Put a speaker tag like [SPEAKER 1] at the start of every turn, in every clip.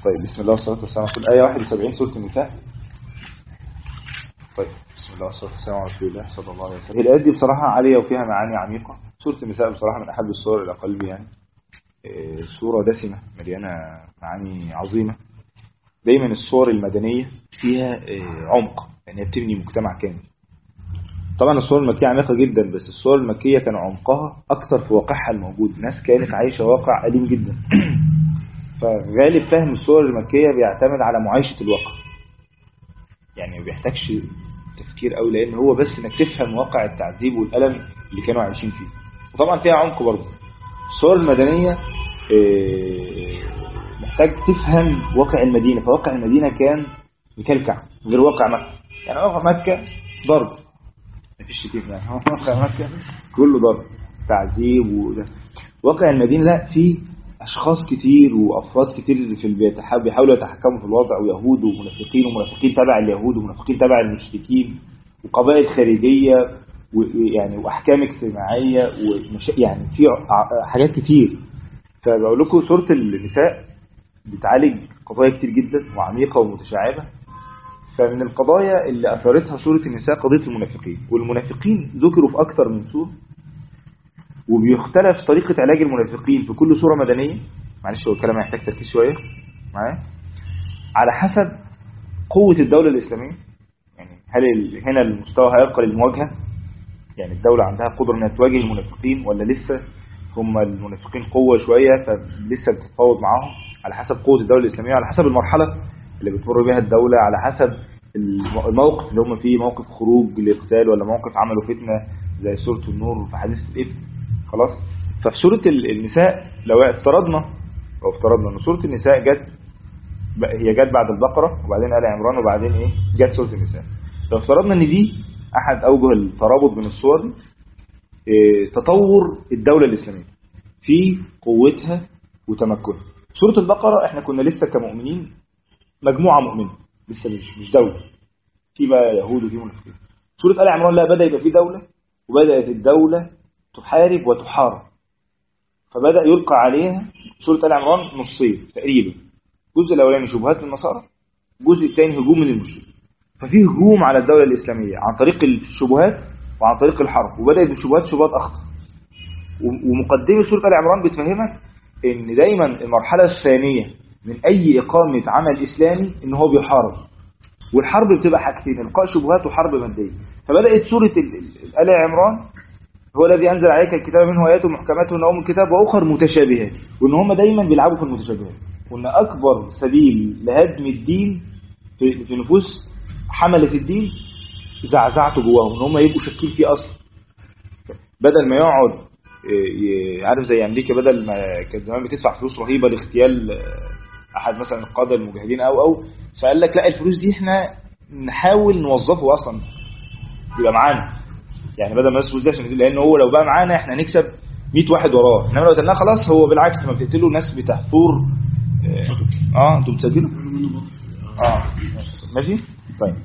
[SPEAKER 1] طيب بسم الله والصلاة والسلام على رسول الله. آية 71 سورة النساء. طيب بسم الله والصلاة والسلام على رسول الله صلى الله عليه وسلم. الآيات دي بصراحة عالية وفيها معاني عميقة. سورة النساء بصراحة من أحب السور إلى قلبي، يعني سورة دسمة مليانة معاني عظيمة. دايما السور المدنية فيها عمق، يعني بتبني مجتمع كامل. طبعا السور المكية عميقة جدا، بس السور المكية كان عمقها أكثر في واقعها الموجود. ناس كانت عايشة واقع أليم جدا فغالب فهم السور المكية بيعتمد على معايشة الواقع، يعني ما بيحتاجش تفكير قوي، لأن هو بس انك تفهم واقع التعذيب والألم اللي كانوا عايشين فيه. وطبعا فيها عمق برضه. السور المدنية محتاج تفهم واقع المدينة، فواقع المدينة كان مكلكع غير واقع مكة. يعني واقع مكة ضرب، مفيش شتيم، يعني واقع مكة كله ضرب تعذيب وده. واقع المدينة لا، فيه أشخاص كتير وأفراد كتير في البيت بيحاولوا يتحكموا في الوضع، ويهود ومنافقين، ومنافقين تبع اليهود ومنافقين تبع المشركين، وقبائل خارجية، ويعني وأحكام اجتماعية، يعني في حاجات كتير. فبقول لكم سورة النساء بتعالج قضايا كتير جدا وعميقة ومتشعبة. فمن القضايا اللي أثرتها سورة النساء قضية المنافقين، والمنافقين ذكروا في أكتر من سورة، وبيختلف طريقة علاج المنافقين في كل سورة مدنية. معلش هو الكلام هيحتاج تركيز شوية معايا، على حسب قوة الدولة الإسلامية. يعني هل هنا المستوى هيبقى للمواجهة، يعني الدولة عندها قدرة أنها تواجه المنافقين، ولا لسه هم المنافقين قوة شوية فلسه بتتفاوض معاهم؟ على حسب قوة الدولة الإسلامية، على حسب المرحلة اللي بتمر بها الدولة، على حسب الموقف اللي هم فيه، موقف خروج لإقتال ولا موقف عملوا فتنة زي سورة النور في حديث الإفك. خلاص. ففي سورة النساء لو افترضنا ان سورة النساء هي جت بعد البقرة وبعدين آل عمران وبعدين ايه جت سورة النساء، لو افترضنا ان دي احد اوجه الترابط بين الصور دي، تطور الدولة الإسلامية في قوتها وتمكنها. سورة البقرة احنا كنا لسه كمؤمنين مجموعة مؤمنة، لسه مش دولة، في بقى يهود وفي منافقين. سورة آل عمران لا، بدأ يبقى في دولة، وبدأت الدولة تحارب وتحارب، فبدأ يلقى عليها سورة آل عمران نصين تقريبا. الجزء الأولاني شبهات للنصارى، الجزء الثاني هجوم من المشركين. ففي هجوم على الدولة الإسلامية عن طريق الشبهات وعن طريق الحرب، وبدأت الشبهات شبهات أخطر. ومقدمة سورة آل عمران بتفهمك إن دايما المرحلة الثانية من أي إقامة عمل إسلامي إن هو بيحارب، والحرب بتبقى حاجتين، إلقاء شبهات وحرب مادية. فبدأت سورة آل عمران هو الذي أنزل عليك الكتاب منه آيات محكمات هن أم الكتاب وأخر متشابهات، وإن هم دايما بيلعبوا في المتشابهات، وإن أكبر سبيل لهدم الدين في نفوس حملة الدين زعزعته جواهم، إن هم يبقوا شاكين فيه أصلا. بدل ما يقعد عارف زي أمريكا، بدل ما كانت زمان بتدفع فلوس رهيبة لاغتيال أحد مثلا القادة المجاهدين أو فقال لك لا، الفلوس دي إحنا نحاول نوظفه أصلا يبقى معانا، يعني بدل ما نصرف ده عشان يدل، لان هو لو بقى معانا احنا هنكسب 100 واحد وراه، انما لو قتلناه خلاص هو بالعكس، ما بتقتلوا ناس بتحفور. انتوا بتسجلوا ماشي. طيب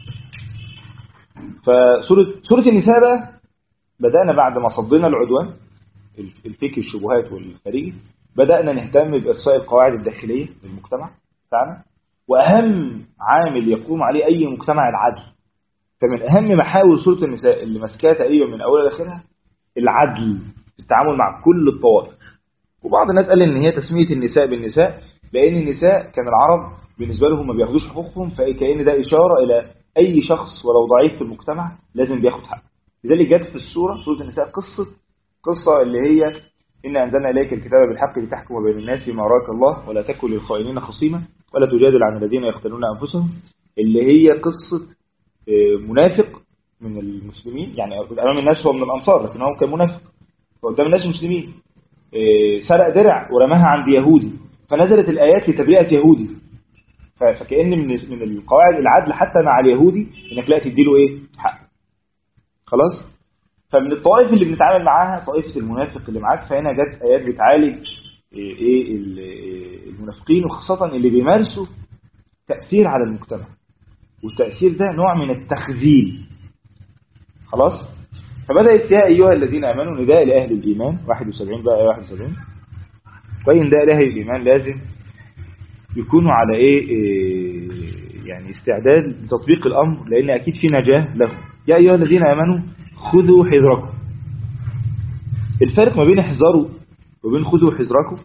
[SPEAKER 1] فسوره النساء بقى بدانا بعد ما صدينا العدوان الفكري الشبهات والخارجي، بدانا نهتم بارساء القواعد الداخليه للمجتمع بتاعنا، واهم عامل يقوم عليه اي مجتمع العدل. فمن أهم محاور سورة النساء اللي ماسكاها تقريبا من أولها لآخرها العدل في التعامل مع كل الطوائف. وبعض الناس قال إن هي تسمية النساء بالنساء لأن النساء كان العرب بالنسبة لهم ما بياخدوش حقوقهم، فكأن ده إشارة إلى أي شخص ولو ضعيف في المجتمع لازم بياخد حقه. لذلك جت في سورة النساء قصة اللي هي إن أنزلنا إليك الكتاب بالحق لتحكم بين الناس بما أراك الله ولا تكن للخائنين خصيما ولا تجادل عن الذين يقتلون أنفسهم، اللي هي قصة منافق من المسلمين، يعني أمام الناس هو من الأنصار لكن هو كان منافق، فقدام الناس المسلمين سرق درع ورماها عند يهودي، فنزلت الآيات لتبرئة يهودي. فكأن من القواعد العدل حتى مع اليهودي إنك لا تديله إيه حق. خلاص. فمن الطوائف اللي بنتعامل معاها طائفة المنافق اللي معاك، فهنا جت آيات بتعالج المنافقين، وخاصة اللي بيمارسوا تأثير على المجتمع، والتأثير ده نوع من التخذيل. خلاص. فبدأت يا أيها الذين آمنوا نداء لأهل الإيمان 71 بقى 71. وإن نداء لأهل الإيمان لازم يكونوا على يعني استعداد لتطبيق الأمر، لأن أكيد في نجاة لهم. يا أيها الذين آمنوا خذوا حذركم. الفرق ما بين احذروا وبين خذوا حذركم،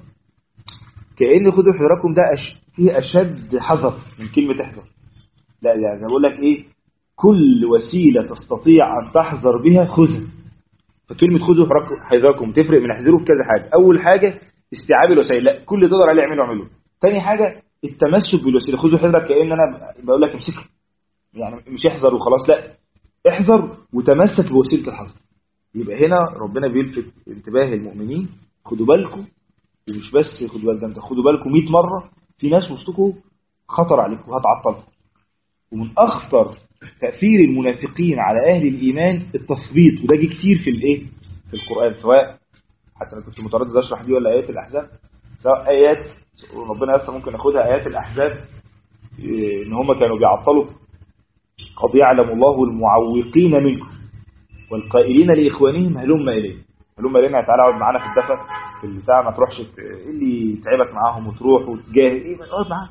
[SPEAKER 1] كأن خذوا حذركم ده فيه أشد حذر من كلمة احذر. لا يعني بقول لك كل وسيلة تستطيع أن تحذر بها خذها. فكلمة خذوا حذركم تفرق من احذروا في كذا حاجة. أول حاجة استيعاب الوسائل، لا كل تقدر عليه اعمله. تاني حاجة التمسك بالوسيلة، خذوا حذرك كأن أنا بقول لك امسكها، يعني مش احذر وخلاص، لا احذر وتمسك بوسيلة الحذر. يبقى هنا ربنا بيلفت انتباه المؤمنين، خدوا بالكم، ومش بس خدوا بالكم، انت خدوا بالكم 100 مرة، في ناس وسطكم خطر عليكم وهتعطلكم. ومن أخطر تأثير المنافقين على أهل الإيمان التثبيط، وده جه كتير في القرآن، سواء حتى أنا كنت متردد أشرح دي ولا آيات الأحزاب، سواء آيات ربنا لسه ممكن ناخدها آيات الأحزاب، إن هم كانوا بيعطلوا قد يعلم الله المعوقين منكم والقائلين لإخوانهم هلم إليه. هلم إلينا، تعالى اقعد معانا في الدفع في البتاع، ما تروحش اللي يتعبك معاهم وتروح وتجاهد اقعد معاهم.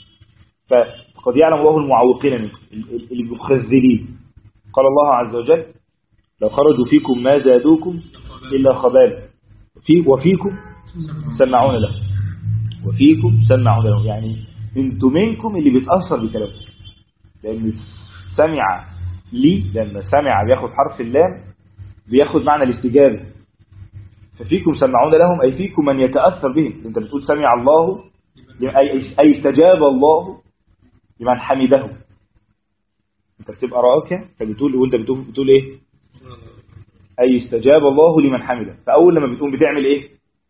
[SPEAKER 1] فقد يعلم الله المعوقين منكم، اللي بيخذلين. قال الله عز وجل لو خرجوا فيكم ما زادوكم إلا خبالا وفيكم سمعون له. وفيكم سمعون له، يعني انتم منكم اللي بيتأثر بكلامه، لأن سمع لي، لما سمع بياخد حرف اللام بياخد معنى الاستجابة. ففيكم سمعون لهم أي فيكم من يتأثر بهم. انت بتقول سمع الله أي استجاب الله لمن حمده. انت بتبقى راكع فبتقول، وانت بتقول ايه؟ أي استجاب الله لمن حمده. فأول لما بتقوم بتعمل ايه؟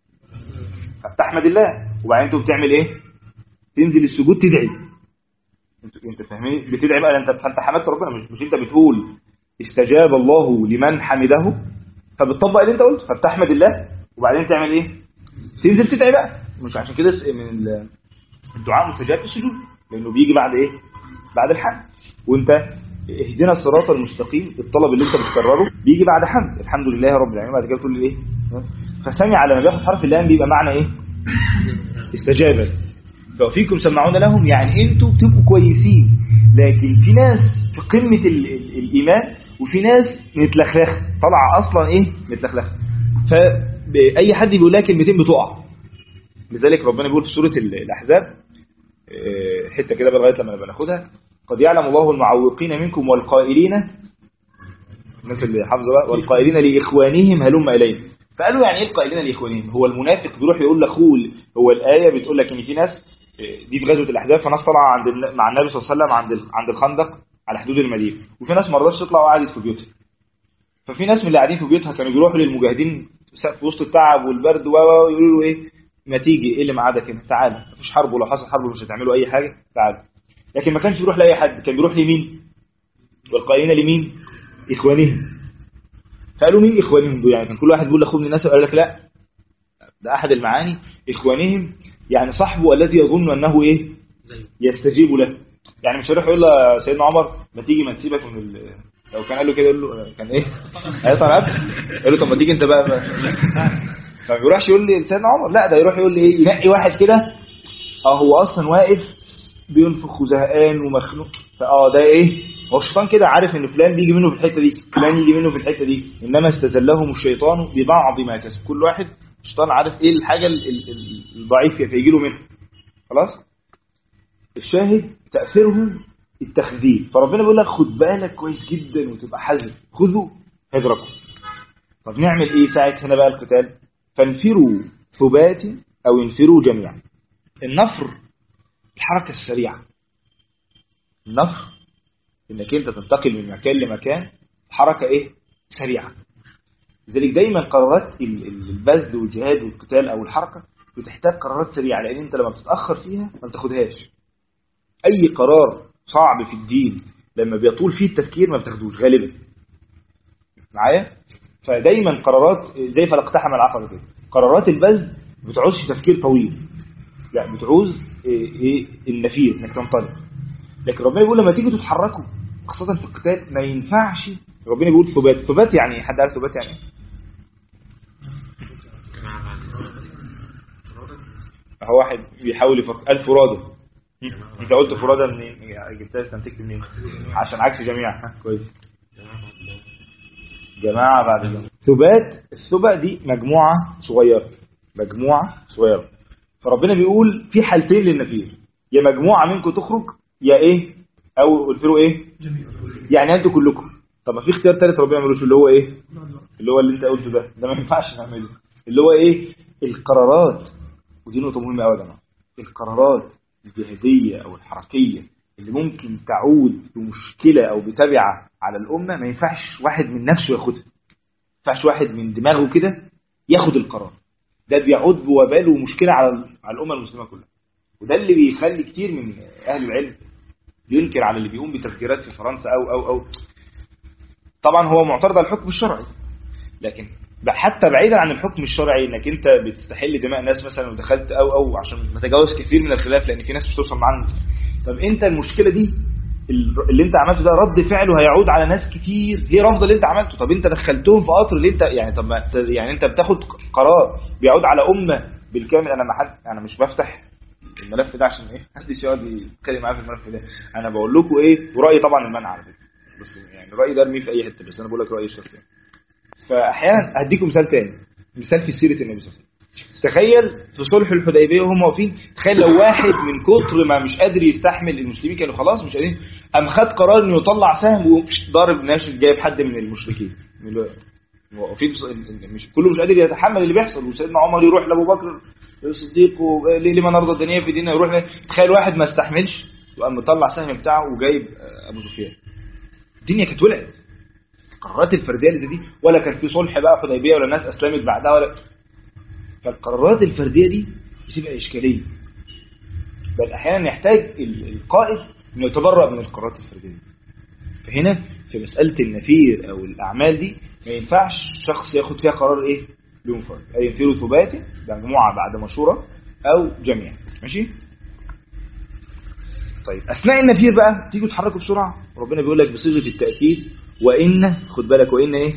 [SPEAKER 1] فبتحمد الله. وبعدين انت بتعمل ايه؟ تنزل السجود تدعي. انت فاهمين؟ بتدعي بقى، انت حمدت ربنا، مش انت بتقول استجاب الله لمن حمده، فبتطبق اللي انت قلت، فبتحمد الله وبعدين تعمل ايه؟ تنزل تدعي بقى. مش عشان كده من الدعاء مستجاب في السجود، لانه بيجي بعد ايه؟ بعد الحمد. وانت اهدنا الصراط المستقيم، الطلب اللي انت بتكرره بيجي بعد حمد، الحمد لله رب العالمين، بعد كده تقول ايه؟ فسمع لما بياخد حرف اللام بيبقى معنى ايه؟ استجابه. ففيكم سمعون لهم، يعني انتوا بتبقوا كويسين، لكن في ناس في قمة الإيمان وفي ناس متلخلخ طلع أصلا ايه؟ متلخلخ. فأي حد بيقول لها كلمتين بتقع. لذلك ربنا بيقول في سورة الأحزاب حتة كده لغاية لما بناخدها، قد يعلم الله المعوقين منكم والقائلين، الناس اللي حافظه بقى، والقائلين لإخوانهم هلم إلينا. فقالوا يعني ايه القائلين لإخوانهم؟ هو المنافق بيروح يقول لاخوه، هو الآية بتقول لك ان في ناس دي في غزوة الأحزاب، فناس طلع مع النبي صلى الله عليه وسلم عند الخندق على حدود المدينة، وفي ناس ما رضتش تطلع وقعدت في بيوتها. ففي ناس من اللي قاعدين في بيوتها كانوا بيروحوا للمجاهدين في وسط التعب والبرد ويقولوا له ايه؟ ما تيجي، ايه اللي معادك هنا؟ تعال، مفيش حرب، ولو حصل حرب مش هتعملوا اي حاجة، تعال. لكن ما كانش بيروح لاي حد، كان بيروح لمين؟ والقائلين لمين؟ اخوانهم. فقالوا مين اخوانهم دول؟ يعني كان كل واحد بيقول لاخوه من الناس، قال لك لا، ده احد المعاني اخوانهم يعني صاحبه الذي يظن انه ايه؟ يستجيب له. يعني مش هيروح يقول له سيدنا عمر ما تيجي، ما تسيبك من لو كان قال له كده يقول له كان ايه؟ هيطلع قبل يقول له طب ما تيجي انت بقى فما بيروحش يقول لي سيدنا عمر، لا ده يروح يقول لي ايه؟ ينقي واحد كده هو اصلا واقف بينفخ وزهقان ومخنوق، ده ايه؟ هو الشيطان كده عارف ان فلان بيجي منه في الحته دي، فلان يجي منه في الحته دي، انما استزلهم الشيطان ببعض ما كسب. كل واحد الشيطان عارف ايه الحاجه الضعيف فيجي له منها. خلاص؟ الشاهد تاثيرهم التخذيل. فربنا بيقول لك خد بالك كويس جدا وتبقى حذر، خذوا حذركم. طب نعمل ايه ساعه هنا بقى القتال؟ فانفروا ثبات او انفروا جميعا. النفر الحركه السريعه. النفر انك انت تنتقل من مكان لمكان، حركه ايه؟ سريعه. لذلك دايما قرارات البذل والجهاد والقتال او الحركه بتحتاج قرارات سريعه، لان انت لما بتتاخر فيها ما بتاخدهاش. اي قرار صعب في الدين لما بيطول فيه التفكير ما بتاخدوش غالبا. معايا؟ فدايما قرارات زي فلقتحم العقبه كده، قرارات البذل ما بتعوزش تفكير طويل، لا بتعوز ايه؟ النفير، انك تنطلق. لكن ربنا بيقول لما تيجوا تتحركوا خاصه في القتال ما ينفعش. ربنا بيقول ثبات. ثبات يعني حد عارف ثبات يعني هو واحد بيحاول يفكر 1000 فرادة، انت قلت فرادى منين؟ جبتها استنتجت منين؟ عشان عكس جميع. كويس. جماعة بعد جماعة. ثبات، الثبات دي مجموعة صغيرة. فربنا بيقول في حالتين للنفير، يا مجموعة منكم تخرج يا ايه، او قلت له ايه يعني انتوا كلكم. طب ما في اختيار ثالث ربنا ما يقولوش، اللي هو ايه؟ اللي هو اللي انت قلته ده ما ينفعش نعمله، اللي هو ايه؟ القرارات. ودي نقطة مهمة قوي يا جماعة. القرارات الجهادية او الحركية اللي ممكن تعود بمشكلة او بتبعة على الامة، ما ينفعش واحد من نفسه ياخدها، ما ينفعش واحد من دماغه كده ياخد القرار ده، بيعود بوبال ومشكلة على الامة المسلمة كلها. وده اللي بيخلي كتير من اهل العلم ينكر على اللي بيقوم بتفجيرات في فرنسا او طبعا هو معترض على الحكم الشرعي، لكن حتى بعيدا عن الحكم الشرعي، انك انت بتستحل دماء ناس مثلا ودخلت او عشان نتجاوز كثير من الخلاف، لان في ناس مش توصل معانا. طب انت المشكله دي اللي انت عملته ده رد فعله هيعود على ناس كتير هي رافضه اللي انت عملته. طب انت دخلتهم في قطر اللي انت يعني، طب يعني انت بتاخد قرار بيعود على امه بالكامل. انا مش بفتح الملف ده عشان ايه محدش يقعد يتكلم معايا في الملف ده. انا بقول لكم ايه، ورايي طبعا المنع على فكره، بس يعني رايي ده ارميه في اي حته، بس انا بقول لك رايي الشخصي. فاحيانا هديكم مثال تاني، مثال في سيره النبي صلى الله عليه وسلم. تخيل في صلح الحديبيه وهم واقفين، تخيل لو واحد من كتر ما مش قادر يستحمل، المسلمين كانوا خلاص مش قادرين، قام خد قرار انه يطلع سهم وضارب ناشد جايب حد من المشركين. مش كله مش قادر يتحمل اللي بيحصل، وسيدنا عمر يروح لابو بكر الصديق لما نرضى الدنيا في ديننا يروح. تخيل واحد ما استحملش وقام مطلع سهم بتاعه وجايب ابو سفيان. الدنيا كانت ولعت. القرارات الفرديه اللي دي، ولا كان في صلح بقى حديبيه ولا الناس اسلمت بعدها ولا. فالقرارات الفرديه دي بتبقى اشكاليه، بل احيانا يحتاج القائد انه يتبرأ من القرارات الفرديه. فهنا في مساله النفير او الاعمال دي ما ينفعش شخص ياخد فيها قرار ايه بمفرد، اي ينفير ثباته مجموعه بعد مشوره او جميع. ماشي. طيب اثناء النفير بقى تيجوا تتحركوا بسرعه، ربنا بيقول لك بصيغه التاكيد وان، خد بالك، وان ايه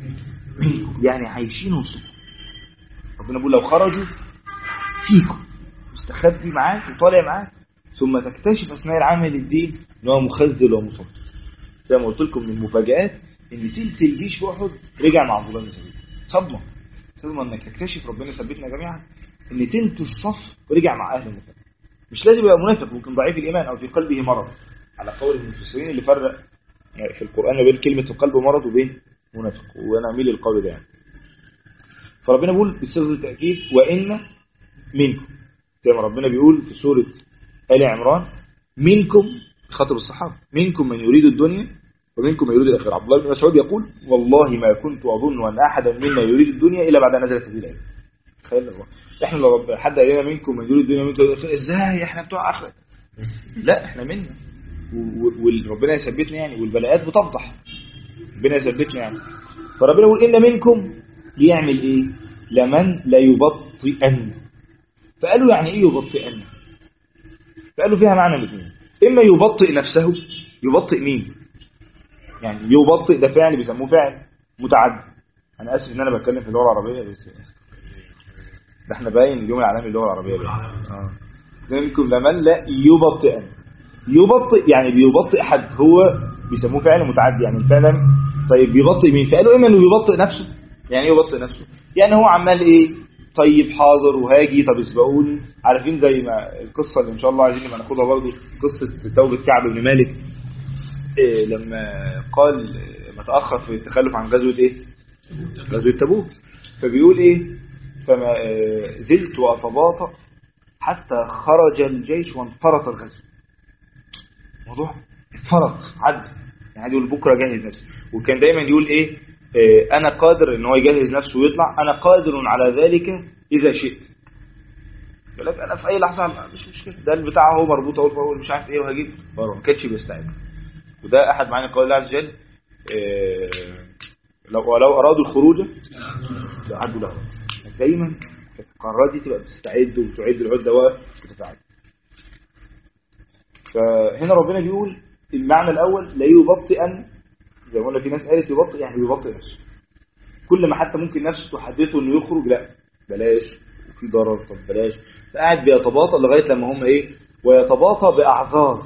[SPEAKER 1] يعني عايشين وسطكم. ربنا بيقول لو خرجوا فيكم مستخبي معاك وطالع معاك، ثم تكتشف اثناء العمل الدين ان هو مخذل ومصدق. زي ما قلت لكم من المفاجآت ان ثلث الجيش في احد رجع مع عبد الله بن سبيل. صدمه انك تكتشف، ربنا ثبتنا جميعا، ان ثلث الصف رجع مع اهل النفاق. مش لازم يبقى منافق، ممكن ضعيف الايمان او في قلبه مرض، على قول المفسرين اللي فرق يعني في القران بين كلمه القلب مرض وبين منافق، وانا اميل للقول ده يعني. فربنا بيقول بصيغه التاكيد وان منكم، زي ما ربنا بيقول في سوره آل عمران منكم، خاطب الصحابه، منكم من يريد الدنيا ومنكم من يريد الاخره. عبد الله بن مسعود يقول والله ما كنت اظن ان احدا منا يريد الدنيا الا بعد ان نزلت هذه الايه. تخيل الله، احنا لو حد قال لنا منكم من يريد الدنيا ومنكم ازاي احنا بتوع اخره؟ لا احنا منا، وربنا يثبتنا يعني، والبلاءات بتفضح، ربنا يثبتنا يعني. فربنا يقول ان منكم يعمل ايه؟ لمن لا يبطئن. فقالوا يعني ايه يبطئن؟ فقالوا فيها معنى الاثنين، اما يبطئ نفسه، يبطئ مين؟ يعني يبطئ ده فعل بيسموه فعل متعدي. انا اسف ان انا بتكلم في اللغه العربيه، بس ده احنا باين اليوم العالمي للغه العربيه منكم لمن لا يبطئن. يبطئ يعني بيبطئ حد، هو بيسموه فعل متعدي يعني الفعل. طيب بيبطئ مين؟ فقالوا اما انه يبطئ نفسه. يعني ايه يبطئ نفسه؟ يعني هو عمال ايه، طيب حاضر وهاجي، طب اسبقوني. عارفين زي ما القصه اللي ان شاء الله عايزين نبقى ناخدها برضه، قصه توبه كعب بن مالك لما قال ما تاخر في التخلف عن غزوه ايه، غزوه تبوك. فبيقول ايه، فما زلت اتباطأ حتى خرج الجيش وانفرط الغزو. موضوع اتفرط عد يعني، يقول بكره جهز نفسي. وكان دايما يقول ايه انا قادر ان هو يجهز نفسه ويطلع، انا قادر على ذلك اذا شئت. يقول لك انا في اي لحظه مش مشكله، ده البتاع هو مربوط اهو مش عارف ايه وهجيب ما كانش بيستعد. وده احد معاني قول الله عز وجل لو ارادوا الخروج لاعدوا له. دايما القرارات دي تبقى بتستعد وتعد العده وتتفاعل. فهنا ربنا بيقول المعنى الاول لا يبطئن، زي ما قلنا في ناس قالت يبطئ يعني يبطئ نفسه، كل ما حتى ممكن نفسه تحدثه انه يخرج لا بلاش وفي ضرر، طب بلاش، فقاعد بيتباطأ لغايه لما هم ايه ويتباطأ بأعذار.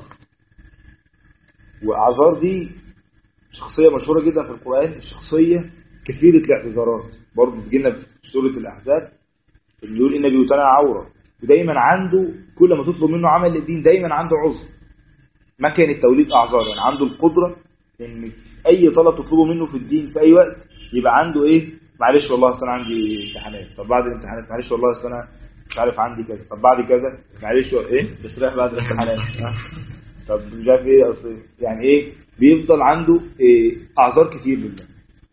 [SPEAKER 1] وأعذار دي شخصية مشهورة جدا في القرآن، الشخصية كثيرة الاعتذارات. برضه تجينا في سورة الأحزاب اللي يقول إن بيوتنا عورة، ودايما عنده كل ما تطلب منه عمل للدين دايما عنده عذر. ما كان التوليد أعذار، يعني عنده القدرة إن أي طلب تطلبه منه في الدين في أي وقت يبقى عنده إيه، معلش والله أصل أنا عندي امتحانات، طب بعد الامتحانات معلش والله أصل أنا مش عارف عندي كذا، طب بعد كذا معلش إيه بس رايح بعد الامتحانات طب مش عارف إيه أصل، يعني إيه بيفضل عنده إيه أعذار كتير لله.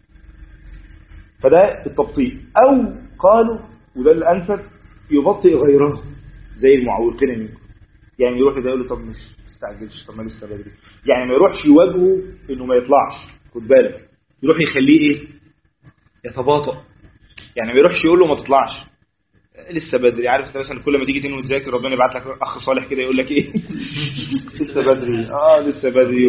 [SPEAKER 1] فده التبطيء. أو قالوا وده الأنسب يبطئ غيره زي المعوقين منكم، يعني يروح كده يقول له طب مش تستعجلش، طب ما لسه بدري، يعني ما يروحش يواجهه انه ما يطلعش، خد بالك، يروح يخليه ايه يتباطأ، يعني ما يروحش يقول له ما تطلعش لسه بدري. عارف انت مثلا كل ما تيجي تنوي تذاكر ربنا يبعت لك اخ صالح كده يقول لك ايه لسه بدري، لسه بدري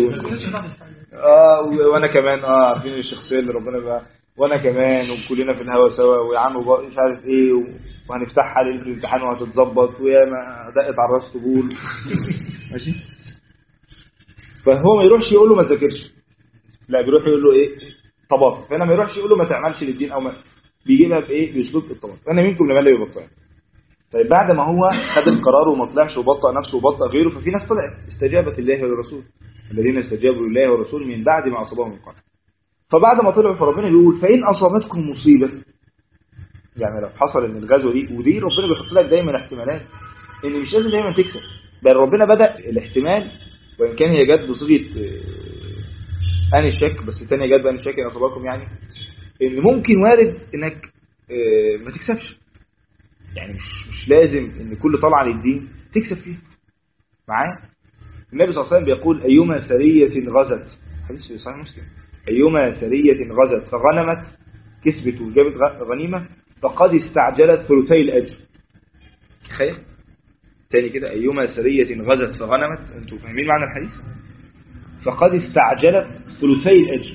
[SPEAKER 1] وانا كمان عارفين الشخصيه اللي ربنا بقى، وانا كمان وكلنا في الهوا سوا، ويا عم مش عارف ايه وهنفتحها للامتحان وهتتظبط، ويا ما دقت على الراس طبول ماشي. فهو ما يروحش يقول له ما تذاكرش، لا بيروح يقول له ايه طباطا. فانا ما يروحش يقول له ما تعملش للدين او ما بيجيبها بايه باسلوب الطباطا. فانا منكم لما لا يبطئ. طيب بعد ما هو خد القرار وما طلعش وبطأ نفسه وبطأ غيره، ففي ناس طلعت استجابت لله وللرسول، الذين استجابوا لله والرسول من بعد ما اصابهم القرح. فبعد ما طلعوا فربنا بيقول فإن أصابتكم مصيبة، يعني لو حصل ان الغزوه دي، ودي ربنا بيحط لك دايما احتمالات ان مش لازم دايما تكسب، بل ربنا بدأ الاحتمال وان كان هي جت بصيغه ان الشك، بس الثانيه جت بان الشك ان اصابكم، يعني ان ممكن وارد انك ما تكسبش، يعني مش لازم ان كل طلعه للدين تكسب فيها معاه. النبي صلى الله عليه وسلم بيقول ايما سريه غزت، حديث في صحيح مسلم، ايما سريه غزت فغنمت، كسبت وجابت غنيمه، فقد استعجلت ثلثي الاجر. تخيل تاني كده، ايما سريه غزت فغنمت، انتوا فاهمين معنى الحديث؟ فقد استعجلت ثلثي الاجر.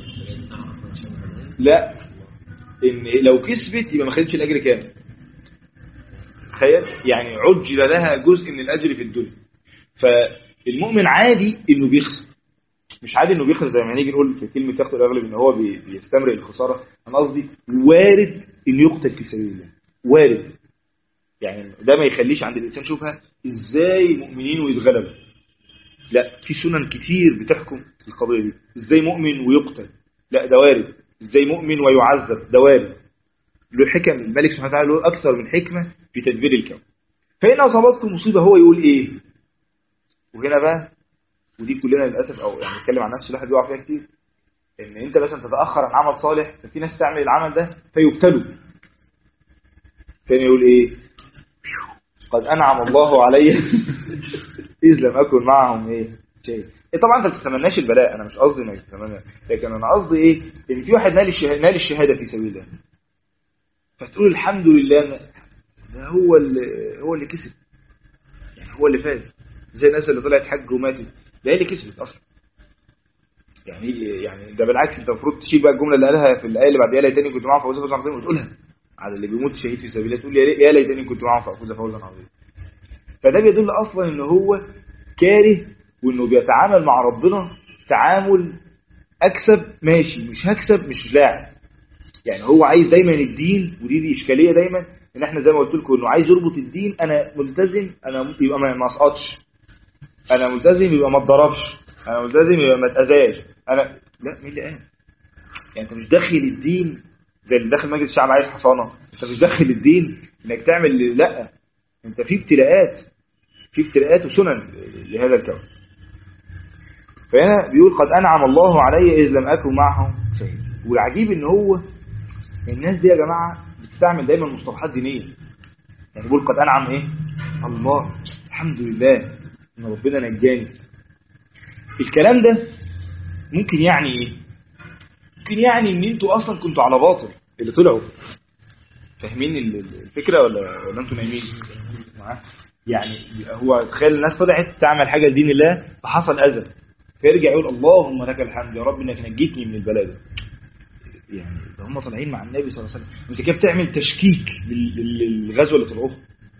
[SPEAKER 1] لا، ان لو كسبت يبقى ما خدتش الاجر كامل. تخيل، يعني عجل لها جزء من الاجر في الدنيا. فالمؤمن عادي انه بيخسر، مش عادي انه بيخسر زي ما هنيجي نقول في كلمه يقتل الاغلب ان هو بيستمر الخساره. انا قصدي وارد انه يقتل في سبيل الله، وارد، يعني ده ما يخليش عند الانسان شوفها ازاي مؤمنين ويتغلبوا. لا، في سنن كتير بتحكم القضيه دي. ازاي مؤمن ويقتل؟ لا ده وارد. ازاي مؤمن ويعذب؟ ده وارد. له حكم، الملك سبحانه وتعالى له اكثر من حكمه في تدبير الكون. فإن أصابتكم مصيبة هو يقول إيه؟ وهنا بقى، ودي كلنا للأسف أو يعني نتكلم عن نفسي الواحد بيقع فيها كتير، إن أنت مثلا تتأخر عن عمل صالح، ففي ناس تعمل العمل ده فيبتلوا. ثاني يقول إيه؟ قد أنعم الله علي إذ لم أكن معهم إيه؟ شيء. طبعا أنت ما تتمناش البلاء، أنا مش قصدي إنك تتمنى، لكن أنا قصدي إيه؟ إن في واحد نال الشهادة في سبيل الله، فتقول الحمد لله ده هو اللي كسب، يعني هو اللي فاز، زي الناس اللي طلعت حج وماتت، ده اللي كسبت اصلا. يعني ده بالعكس، انت المفروض تشيل بقى الجمله اللي قالها في الايه اللي بعد يا ليتني كنت معاهم فوزا عظيما، وتقولها على اللي بيموت شهيد في سبيل الله، تقول يا ليتني كنت معاهم فوزا عظيما. فده بيدل اصلا ان هو كاره، وانه بيتعامل مع ربنا تعامل اكسب ماشي، مش هكسب مش لاعب. يعني هو عايز دايما الدين، ودي اشكاليه دايما، ان احنا زي ما قلت لكم انه عايز يربط الدين، انا ملتزم انا يبقى ما اسقطش، انا ملتزم يبقى ما اتضربش، انا ملتزم يبقى ما اتاذاش، انا لا، مين اللي قال؟ يعني انت مش داخل الدين زي اللي داخل مجلس الشعب عايز حصانه، انت مش داخل الدين انك تعمل، لا، انت في ابتلاءات وسنن لهذا الكون. فهنا بيقول قد انعم الله علي اذ لم اكن معهم شيء. والعجيب ان هو الناس دي يا جماعه بتستعمل دايما مصطلحات دينيه، يعني بيقول قد انعم ايه؟ الله، الحمد لله ان ربنا نجاني. الكلام ده ممكن يعني ايه؟ ممكن يعني ان انتوا اصلا كنتوا على باطل اللي طلعوا. فاهمين الفكره ولا انتوا نايمين معاه؟ يعني هو تخيل الناس طلعت تعمل حاجه لدين الله فحصل اذى، فيرجع يقول اللهم لك الحمد يا رب انك نجيتني من البلاء ده. يعني هم طالعين مع النبي صلى الله عليه وسلم، انت كيف بتعمل تشكيك للغزوه اللي طلعوها؟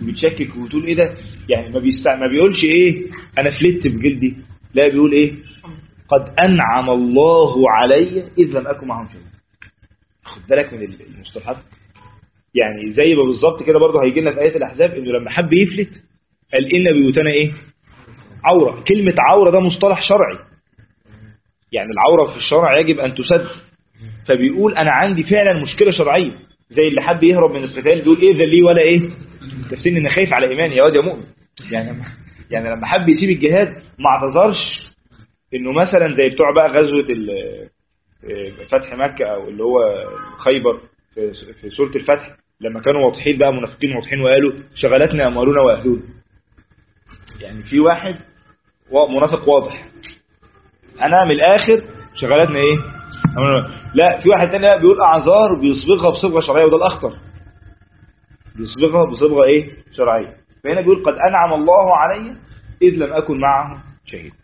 [SPEAKER 1] بتشكك وتقول ايه ده، يعني ما بيقولش ايه انا فلت بجلدي، لا بيقول ايه قد انعم الله علي اذ لم اكن معهم شيء. خد بالك من المصطلحات، يعني زي ما بالظبط كده برضه هيجي لنا في ايه الاحزاب انه لما حب يفلت قال ان بيوتنا ايه عوره. كلمه عوره ده مصطلح شرعي، يعني العوره في الشرع يجب ان تسد، فبيقول انا عندي فعلا مشكله شرعيه، زي اللي حب يهرب من القتال بيقول ايه ذا لي ولا ايه تفسير ان خايف على ايماني يا واد يا مؤمن. يعني لما حب يسيب الجهاد ما اعتذرش انه مثلا زي بتوع بقى غزوه فتح مكه او اللي هو خيبر في سوره الفتح، لما كانوا واضحين بقى منافقين واضحين وقالوا شغلتنا اموالنا واهلنا. يعني في واحد منافق واضح انا من الاخر شغلتنا ايه، لا في واحد تاني بيقول اعذار بيصبغها بصبغه شرعيه، وده الاخطر، بيصبغها بصبغه ايه شرعيه. فهنا بيقول قد انعم الله علي اذ لم اكن معه شهيد.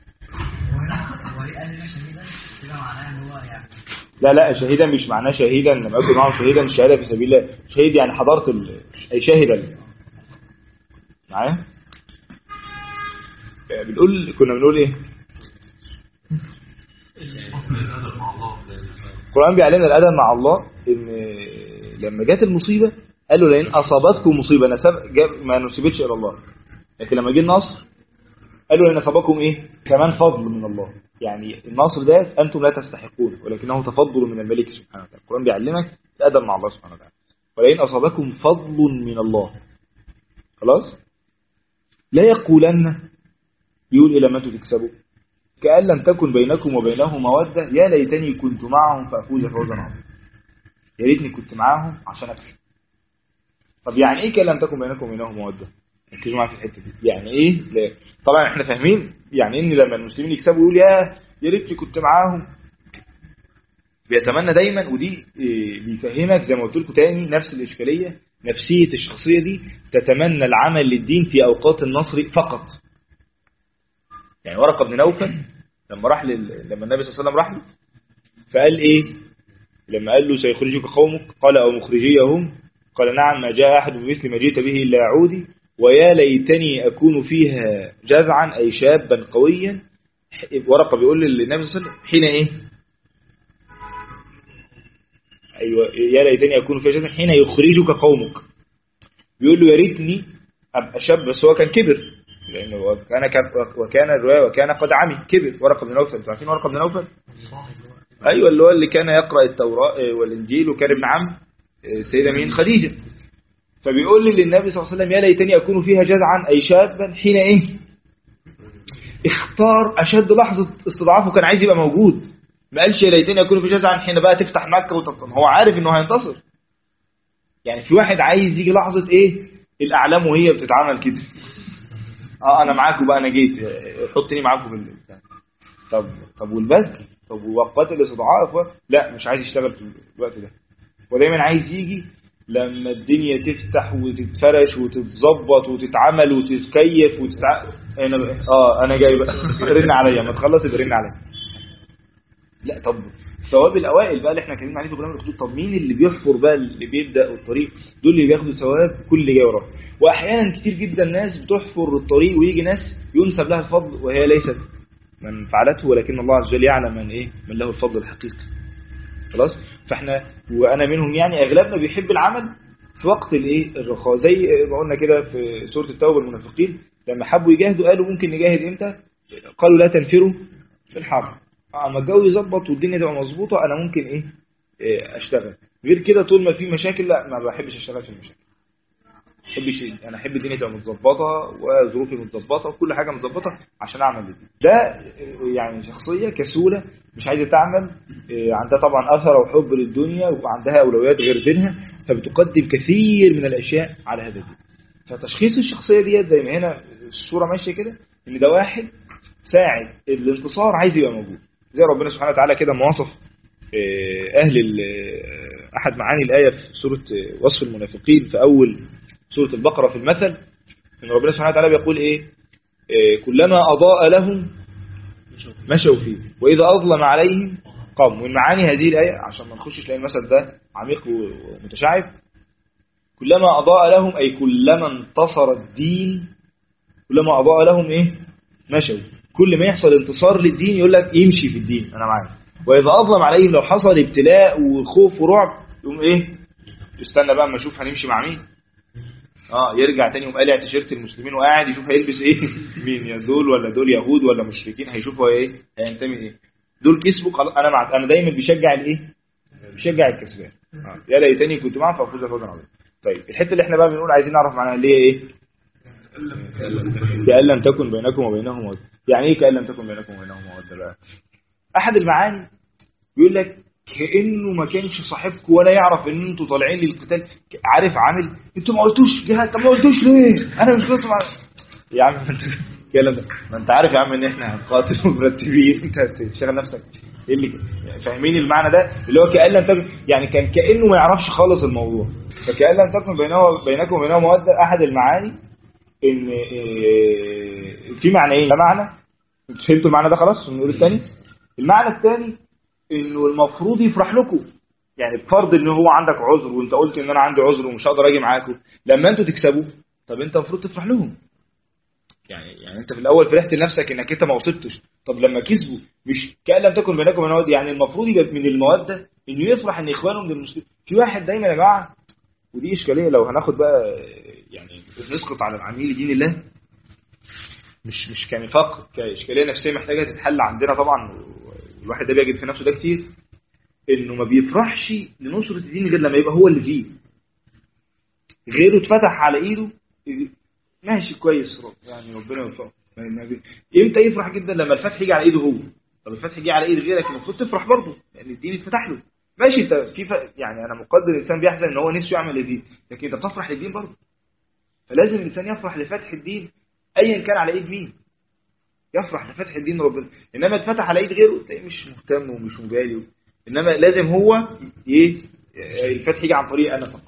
[SPEAKER 1] لا شهيدا مش معناه شهيدا لم اكن معه شهيدا الشهاده في سبيل الله، شهيد يعني حضرت اي شاهدا معايا. كنا بنقول ايه، القرآن بيعلمنا الأدب مع الله، إن لما جات المصيبة قال له لئن أصابتكم مصيبة ما نسبتش إلى الله، لكن لما جه النصر قال له لئن أصابكم إيه كمان فضل من الله، يعني النصر ده أنتم لا تستحقون ولكنه تفضل من الملك سبحانه وتعالى. القرآن بيعلمك الأدب مع الله سبحانه وتعالى، ولئن أصابكم فضل من الله خلاص لا يقولن، يقول إلى ما تكسبوا كأن لم تكن بينكم وبينهم مودة يا ليتني كنت معهم فأفوز فوزا عظيما. يا ريتني كنت معاهم عشان أكسب. طب يعني إيه كأن لم تكن بينكم وبينهم مودة؟ ركزوا معايا في الحتة دي، يعني إيه؟ لا. طبعا إحنا فاهمين يعني إن لما المسلمين يكسبوا يقول يا ريتني كنت معاهم، بيتمنى دايما، ودي بيفهمك زي ما قلت لكم تاني نفس الإشكالية، نفسية الشخصية دي تتمنى العمل للدين في أوقات النصر فقط. يعني ورقة بن نوفل لما النبي صلى الله عليه وسلم راح له فقال ايه لما قال له سيخرجك قومك قال او مخرجيهم قال نعم ما جاء احد بمثل ما جئت به الا عودي ويا ليتني اكون فيها جزعا اي شابا قويا. ورقة بيقول للنبي صلى الله عليه وسلم حين ايه ايوه يا ليتني اكون فيها جزعا حين يخرجك قومك، بيقول له يا ريتني ابقى شاب، بس هو كان كبر لانه وكان الروايه وكان قد عمي كبر. ورقه بن نوفل، انتوا عارفين ورقه بن نوفل؟ ايوه اللي كان يقرا التوراة والانجيل وكان ابن عم السيده مين خديجه. فبيقول لي للنبي صلى الله عليه وسلم يا ليتني اكون فيها جزعا اي شابا حين ايه اختار اشد لحظه استضعافه كان عايز يبقى موجود، ما قالش يا ليتني اكون في جزعا حين بقى تفتح مكه هو عارف انه هينتصر. يعني في واحد عايز يجي لحظه ايه الاعلام وهي بتتعامل كده، انا معاكم بقى انا جيت حطني معاكم طب والبذل، طب ووقت الاستضعاف، لا مش عايز يشتغل في الوقت ده، ودايما عايز يجي لما الدنيا تفتح وتتفرش وتتظبط وتتعمل وتتكيف انا جاي بقى رن عليا ما تخلص رن عليا. لا طب ثواب الاوائل بقى اللي احنا اتكلمنا عليه في برنامج الخطوط، طب مين اللي بيحفر بقى اللي بيبدا الطريق؟ دول اللي بياخدوا ثواب كل اللي جاي وراه. واحيانا كتير جدا ناس بتحفر الطريق ويجي ناس ينسب لها الفضل وهي ليست من فعلته، ولكن الله عز وجل يعلم من له الفضل الحقيقي. خلاص فاحنا وانا منهم، يعني اغلبنا بيحب العمل في وقت الرخاء، زي ما قلنا كده في سوره التوبه المنافقين لما حبوا يجاهدوا قالوا ممكن نجاهد امتى؟ قالوا لا تنفروا في الحرب، اما الجو يظبط والدنيا تبقى مظبوطه انا ممكن اشتغل، غير كده طول ما في مشاكل لا ما بحبش اشتغل في المشاكل. انا احب الدنيا تبقى متظبطه وظروفي متظبطه وكل حاجه متظبطه عشان اعمل ده. يعني شخصيه كسوله مش عايزه تعمل، عندها طبعا اثر وحب للدنيا وعندها اولويات غير دينها، فبتقدم كثير من الاشياء على هذا الدين. فتشخيص الشخصيه ديت زي ما هنا الصوره ماشيه كده ان ده واحد ساعد الانتصار عايز يبقى موجود، زي ربنا سبحانه وتعالى كده مواصف احد معاني الايه في سوره وصف المنافقين في اول سورة البقرة في المثل، إن ربنا سبحانه وتعالى بيقول كلما أضاء لهم مشوا فيه وإذا أظلم عليهم قاموا. من معاني هذه الآية عشان ما نخشش لأن المثل ده عميق ومتشعب، كلما أضاء لهم أي كلما انتصر الدين، كلما أضاء لهم إيه مشوا، كل ما يحصل انتصار للدين يقول لك يمشي في الدين أنا معاك. وإذا أظلم عليهم لو حصل ابتلاء وخوف ورعب يقوم إيه يستنى بقى اما اشوف هنمشي مع مين. يرجع تاني يقوم قالع تيشيرت المسلمين وقاعد يشوف هيلبس ايه مين، يا دول ولا دول يهود ولا مشركين، هيشوفوا ايه هينتمي ايه. دول كسبوا انا دايما بيشجع الايه، بيشجع الكسبان. يا ليتني كنت معهم فافوز فوزا عظيما. طيب الحته اللي احنا بقى بنقول عايزين نعرف معناها اللي هي ايه، كأن لم تكن بينكم وبينهم موده. يعني ايه كأن لم تكن بينكم وبينهم موده بقى؟ احد المعاني بيقول لك كأنه ما كانش صاحبكم ولا يعرف ان انتوا طالعين للقتال. عارف عامل انتوا ما قلتوش جهاد، طب ما قلتوش ليه؟ انا مش قلت يا عم الكلام ده، ما انت عارف يا عم ان احنا هنقاتل ومرتبين، انت تشغل نفسك ايه اللي فاهمين المعنى ده اللي هو كأن لم تكن، يعني كأنه ما يعرفش خالص الموضوع. فكأن لم تكن بينكم وبينهم موده. احد المعاني ان في معنى ايه، ده معنى فهمتوا المعنى ده خلاص. نقول الثاني، المعنى الثاني انه المفروض يفرح لكم، يعني بفرض ان هو عندك عذر وانت قلت ان انا عندي عذر ومش هقدر اجي معاكم، لما انتوا تكسبوا طب انت المفروض تفرح لهم. يعني انت في الاول فرحت لنفسك انك انت ما وصلتش، طب لما كسبوا مش كأن لم تكن بينكم موده، يعني المفروض يبقى من الموده انه يفرح ان اخوانه من المسلمين. في واحد دايما يا جماعه، ودي اشكاليه لو هناخد بقى يعني نسقط على العميل دين الله، مش كنفاق، كاشكاليه نفسيه محتاجه تتحل عندنا طبعا، الواحد ده بيجد في نفسه ده كتير، انه ما بيفرحش لنصرة الدين غير لما يبقى هو اللي فيه، غيره اتفتح على ايده ماشي كويس يعني ربنا يوفقه. امتى يفرح جدا؟ لما الفتح يجي على ايده هو. طب الفتح يجي على ايد غيرك المفروض تفرح برضه لان الدين اتفتح له. ماشي انت يعني انا مقدر الانسان بيحزن ان هو نفسه يعمل الدين، لكن انت بتفرح للدين برضه. فلازم الانسان يفرح لفتح الدين ايا كان على ايد مين، يفرح لفتح الدين ربنا. انما اتفتح على ايد غيره تلاقيه مش مهتم ومش مبالي، انما لازم هو الفتح يجي عن طريق انا فقط.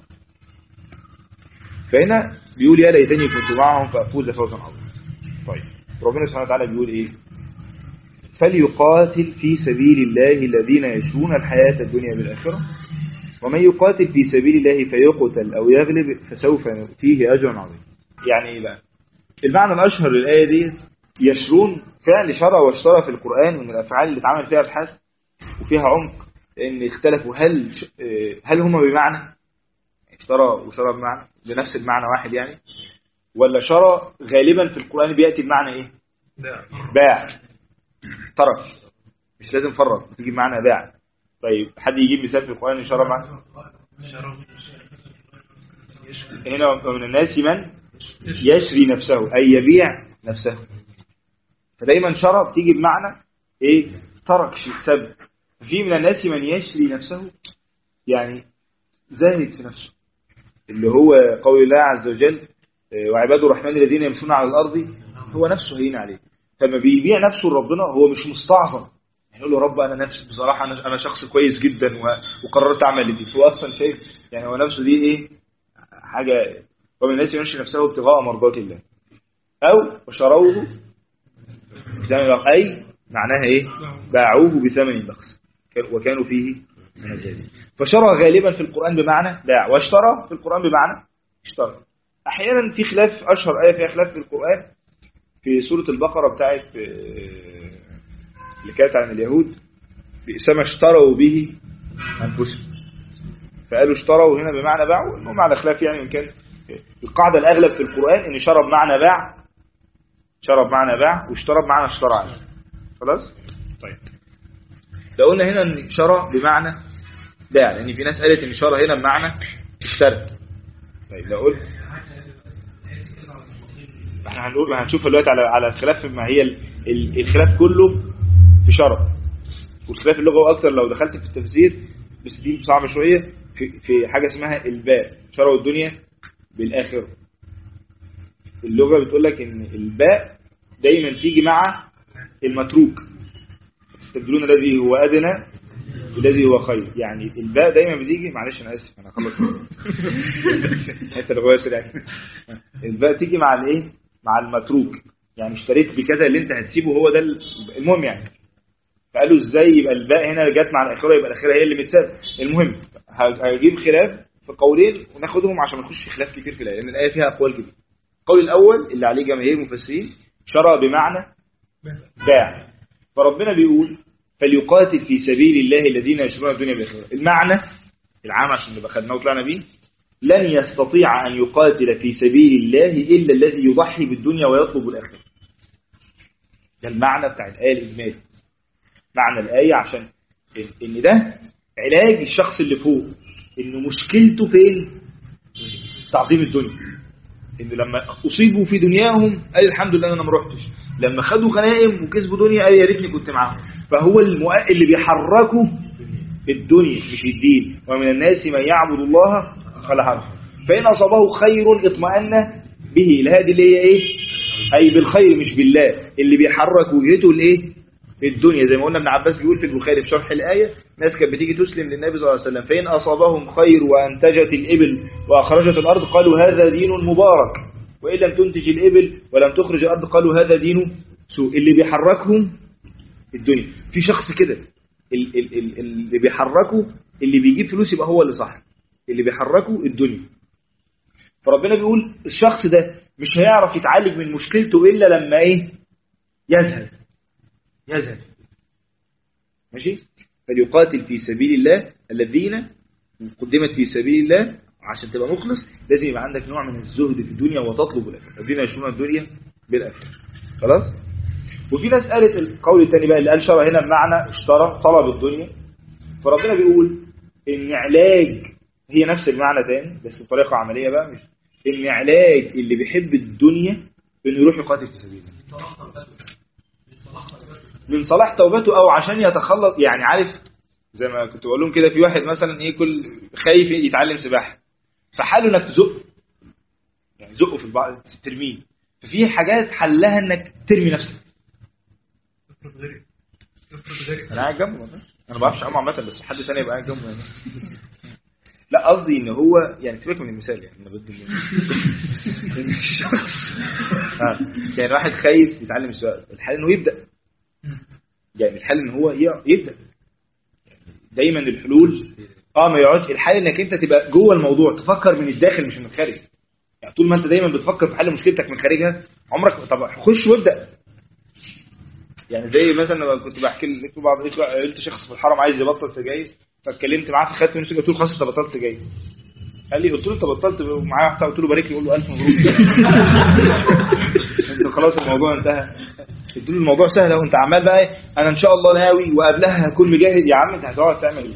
[SPEAKER 1] فهنا بيقول يا ليتني كنت معهم فافوز فوزا عظيما. طيب ربنا سبحانه وتعالى بيقول ايه؟ فليقاتل في سبيل الله الذين يشرون الحياة الدنيا بالآخرة ومن يقاتل في سبيل الله فيقتل او يغلب فسوف نؤتيه اجرا عظيما. يعني ايه بقى المعنى الاشهر للايه دي؟ يشرون فعل شرى واشترى في القرآن من الافعال اللي اتعمل فيها ابحاث وفيها عمق، ان اختلفوا هل هما بمعنى اشترى وشرى بمعنى بنفس المعنى واحد يعني، ولا شرى غالبا في القرآن بيأتي بمعنى ايه؟ باع، ترك، مش لازم فرق تيجي بمعنى باع. طيب حد يجيب مثال في القرآن شرى معنى؟ هنا من الناس من يشري نفسه أي يبيع نفسه. فدايما شرى بتيجي بمعنى ايه؟ ترك شيء، سب. في من الناس من يشري نفسه يعني زاهد في نفسه، اللي هو قول الله عز وجل وعباد الرحمن الذين يمشون على الأرض هو نفسه هين عليه. فما بيبيع نفسه لربنا هو مش مستعظم، يقول له رب أنا نفسي بصراحة أنا شخص كويس جدا وقررت أعمل دي. هو أصلا شايف يعني هو نفسه دي إيه حاجة. ومن الناس يمشي نفسه ابتغاء مرضات الله أو وشروه بثمن، أي معناها إيه؟ باعوه بثمن بخس وكانوا فيه من الزاهدين. فشرى غالبا في القرآن بمعنى باع، واشترى في القرآن بمعنى اشترى. أحيانا في خلاف، أشهر آية فيها خلاف في القرآن في سورة البقرة بتاعت اللي كانت عن اليهود بئس ما اشتروا به أنفسهم، فقالوا اشتروا هنا بمعنى باعوا. المهم على خلاف يعني، وإن كان القاعدة الأغلب في القرآن إن شرى بمعنى باع، شرى بمعنى باع واشترى بمعنى اشترى عنه. خلاص؟ طيب لو قلنا هنا ان شرى بمعنى باع، لان في ناس قالت ان شرى هنا بمعنى اشترى. طيب لو قلت احنا هنشوف دلوقتي على الخلاف، ما هي الخلاف كله في شرى، والخلاف اللغوي اكثر لو دخلت في التفسير، بس دي صعبه شويه في حاجه اسمها الباء، شرى الدنيا بالاخره. اللغه بتقول لك ان الباء دايما تيجي مع المتروك، تستبدلون الذي هو ادنى بالذي هو خير. يعني الباء دايما بتيجي، معلش انا اسف انا هخلص حتى لغويه سريعه. الباء تيجي مع الايه؟ مع المتروك، يعني اشتريت بكذا اللي انت هتسيبه هو ده المهم يعني. فقالوا ازاي يبقى الباء هنا جت مع الاخره، يبقى الاخره هي اللي متساب. المهم هجيب خلاف في قولين وناخدهم عشان ما نخش في خلاف كتير في الآية، لأن الآية فيها أقوال كتير. القول الأول اللي عليه جماهير المفسرين شرع بمعنى باع، فربنا بيقول فليقاتل في سبيل الله الذين يشرون الدنيا بالآخرة. المعنى العام عشان نبقى خدناه وطلعنا بيه، لن يستطيع أن يقاتل في سبيل الله إلا الذي يضحي بالدنيا ويطلب الآخرة. ده المعنى بتاع الآية الإجمالي، معنى الآية، عشان إن ده علاج الشخص اللي فوق، إنه مشكلته فين؟ تعظيم الدنيا. إنه لما أصيبوا في دنياهم قال الحمد لله أنا ما رحتش، لما خدوا غنائم وكسبوا دنيا قال يا ريتني كنت معاهم. فهو اللي بيحركه الدنيا مش الدين. ومن الناس من يعبد الله على حرف، فإن أصابه خير اطمأن به. الهادي اللي هي إيه؟ أي بالخير مش بالله. اللي بيحرك وجهته الإيه؟ الدنيا. زي ما قلنا ابن عباس بيقول في البخاري في شرح الآية، ناس كانت بتيجي تسلم للنبي صلى الله عليه وسلم، فإن أصابهم خير وأنتجت الإبل وأخرجت الأرض قالوا هذا دين مبارك، وإن لم تنتج الإبل ولم تخرج الأرض قالوا هذا دين سوء. اللي بيحركهم الدنيا. في شخص كده اللي بيحركه اللي بيجيب فلوس يبقى هو اللي صح، اللي بيحركه الدنيا. فربنا بيقول الشخص ده مش هيعرف يتعالج من مشكلته إلا لما إيه؟ يذهب ماشي. فليقاتل في سبيل الله الذين قدمت في سبيل الله. عشان تبقى مخلص لازم يبقى عندك نوع من الزهد في الدنيا وتطلب الآخرة. الذين يشرون الدنيا بالآخرة. خلاص. وفي ناس قالت القول الثاني بقى اللي قال شرع هنا بمعنى اشترى طلب الدنيا. فربنا بيقول ان علاج، هي نفس المعنى تاني بس بطريقة عملية بقى، مش ان علاج اللي بيحب الدنيا انه يروح يقاتل في سبيل الله من صلاح توبته، او عشان يتخلص. يعني عارف زي ما كنت بقول لهم كده، في واحد مثلا ايه كل خايف يتعلم سباحة، فحاله انك تزقه، يعني زقه في البعض ترميه. ففي حاجات حلها انك ترمي نفسك. انا قاعد جنبه، انا ما بعرفش اعوم عامه، بس حد ثاني يبقى قاعد جنبه يعني. لا قصدي ان هو يعني سيبك من المثال، يعني انا بدي يعني واحد خايف يتعلم السواقه، الحل انه يبدا، يعني الحل ان هو يبدا. دايما الحلول ما يقعدش. الحل انك انت تبقى جوه الموضوع، تفكر من الداخل مش من الخارج. يعني طول ما انت دايما بتفكر في حل مشكلتك من خارجها عمرك. طب خش وابدا. يعني زي مثلا لما كنت بحكي لكم بعض قلت شخص في الحرم عايز يبطل سجاير، فاتكلمت معاه فخدت منه سجاير، قلت له خلاص انت بطلت سجاير. قال لي، قلت له انت بطلت معايا واحده، قلت له بارك لي، قول له الف مبروك. انت خلاص الموضوع انتهى. قلت له الموضوع سهل اهو، انت عمال بقى انا ان شاء الله ناوي وقبلها هكون مجاهد. يا عم انت هتقعد تعمل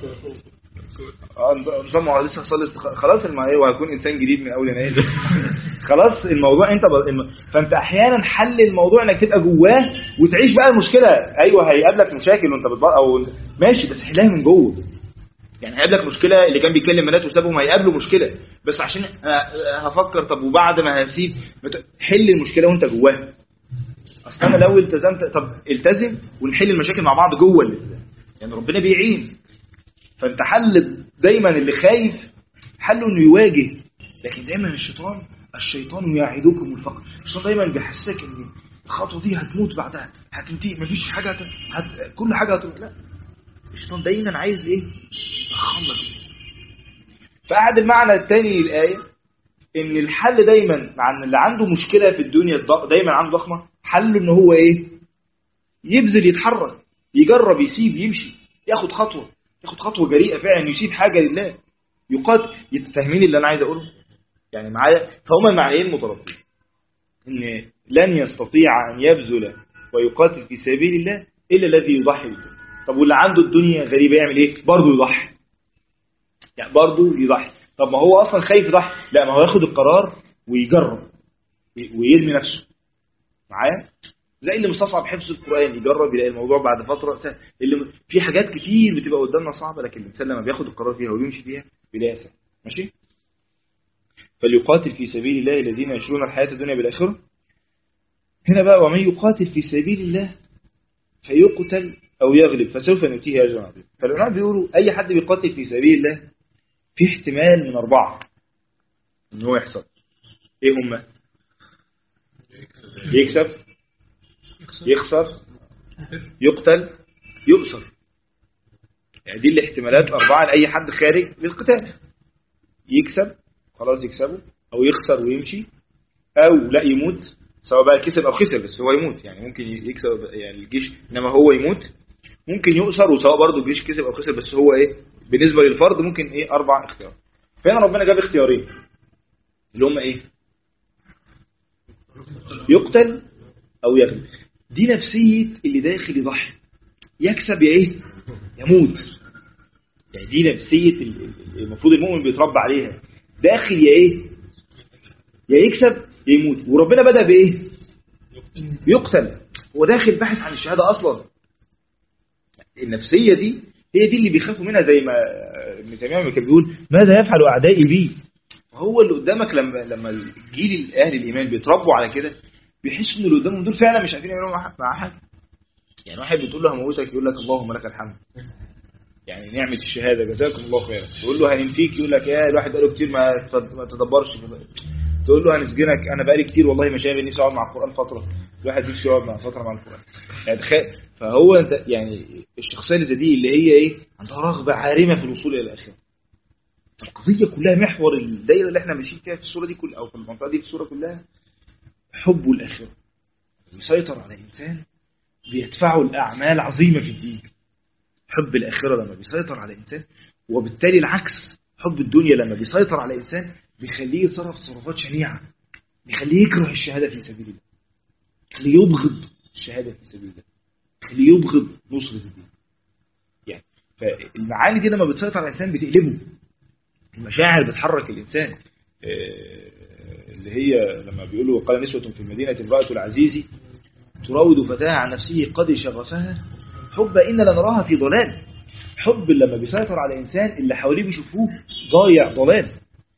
[SPEAKER 1] نظام لسه هصلي خلاص وهكون انسان جديد من اول يناير. خلاص الموضوع انت فانت احيانا حل الموضوع انك تبقى جواه وتعيش بقى المشكله. ايوه هيقابلك مشاكل وانت او ماشي، بس حلها من جوه. يعني هيقابلك مشكله، اللي كان بيكلم بنات وسابهم هيقابله مشكله، بس عشان هفكر طب وبعد ما هسيب حل المشكله وانت جواها. اصل انا لو التزمت، طب التزم ونحل المشاكل مع بعض جوه الالتزام، يعني ربنا بيعين. فانت حل دايما اللي خايف حله انه يواجه. لكن دايما الشيطان يعيدكم الفقر. الشيطان دايما بيحسسك ان الخطوه دي هتموت بعدها، هتنتهي، مفيش حاجه كل حاجه لا. الشيطان دايما عايز ايه؟ يخلص. فقعد المعنى الثاني للايه ان الحل دايما مع ان اللي عنده مشكله في الدنيا دايما عنده ضخمه، حله ان هو ايه؟ يبذل، يتحرك، يجرب، يسيب، يمشي، ياخد خطوه جريئه فعلا، يسيب حاجه لله، يقاتل. فاهمين اللي انا عايز اقوله يعني معايا؟ فهما المعنيين مترابطين، ان لن يستطيع ان يبذل ويقاتل في سبيل الله الا الذي يضحي بالدنيا. طب واللي عنده الدنيا غريبه يعمل ايه؟ برضه يضحي، يعني برضه يضحي. طب ما هو اصلا خايف يضحي، لا ما هو ياخد القرار ويجرب ويرمي نفسه معايا. زي اللي مستصعب حفظ القرآن، يجرب يلاقي الموضوع بعد فترة سهل. اللي في حاجات كتير بتبقى قدامنا صعبة، لكن الإنسان لما بياخد القرار فيها ويمشي فيها بيلاقيها سهل. ماشي. فليقاتل في سبيل الله الذين يشرون الحياة الدنيا بالآخرة. هنا بقى ومن يقاتل في سبيل الله فيقتل أو يغلب فسوف نؤتيه أجرا عظيما. فالعلماء بيقولوا أي حد بيقاتل في سبيل الله في احتمال من 4 إن هو يحصل. إيه هم؟ يكسب، يخسر، يقتل، يؤسر. يعني دي الاحتمالات 4 لأي حد خارج للقتال. يكسب خلاص يكسبه، او يخسر ويمشي، او لا يموت، سواء بقى كسب او خسر بس هو يموت. يعني ممكن يكسب يعني الجيش انما هو يموت، ممكن يؤسر وسواء برضه الجيش كسب او خسر بس هو ايه بالنسبه للفرد ممكن ايه 4 اختيارات. فهنا ربنا جاب اختيارين اللي هم ايه؟ يقتل او يغلب. دي نفسيه اللي داخل يضحي، يكسب يا ايه يموت. يعني دي نفسيه المفروض المؤمن بيتربى عليها، داخل يا ايه يا يكسب يا يموت. وربنا بدأ بايه؟ يقتل. هو داخل باحث عن الشهاده اصلا. النفسيه دي هي دي اللي بيخافوا منها، زي ما ابن تيميه كان بيقول ماذا يفعل اعدائي بي. هو اللي قدامك لما الجيل اهل الايمان بيتربوا على كده بيحسوا ان اللي قدامهم دول فعلا مش عارفين يعملوا مع حاجه. يعني واحد بتقول له هموتك يقول لك اللهم لك الحمد، يعني نعمه الشهاده جزاكم الله خيرا. تقول له هننفيك يقول لك يا الواحد بقاله كتير ما تدبرش. تقول له هنسجنك انا بقالي كتير والله ما شايف اني اقعد مع القران فتره، الواحد نفسه يقعد مع فتره مع القران. يعني تخيل. فهو انت يعني الشخصيه اللي زي دي اللي هي ايه عندها رغبه عارمه في الوصول الى الاخره. القضيه كلها محور الدايره اللي احنا ماشيين فيها في الصوره دي كلها او في المنطقه دي في الصوره كلها حب الاخره يسيطر على الانسان، بيدفعه الاعمال عظيمه في الدين. حب الاخره لما بيسيطر على الانسان، وبالتالي العكس حب الدنيا لما بيسيطر على الانسان بيخليه يتصرف تصرفات شنيعه، بيخليه يكره الشهاده في سبيل الله، بيخليه يبغض الشهاده في سبيل الله، بيخليه يبغض نصره الدين. يعني فالمعاني دي لما بتسيطر على الانسان بتقلبه. المشاعر بتحرك الانسان، اللي هي لما بيقولوا قال نسوة في المدينة امرأة العزيز تراود فتاها عن نفسه قد شغفها حب إن لنراها في ضلال. حب لما بيسيطر على الإنسان اللي حواليه بيشوفوه ضايع ضلال.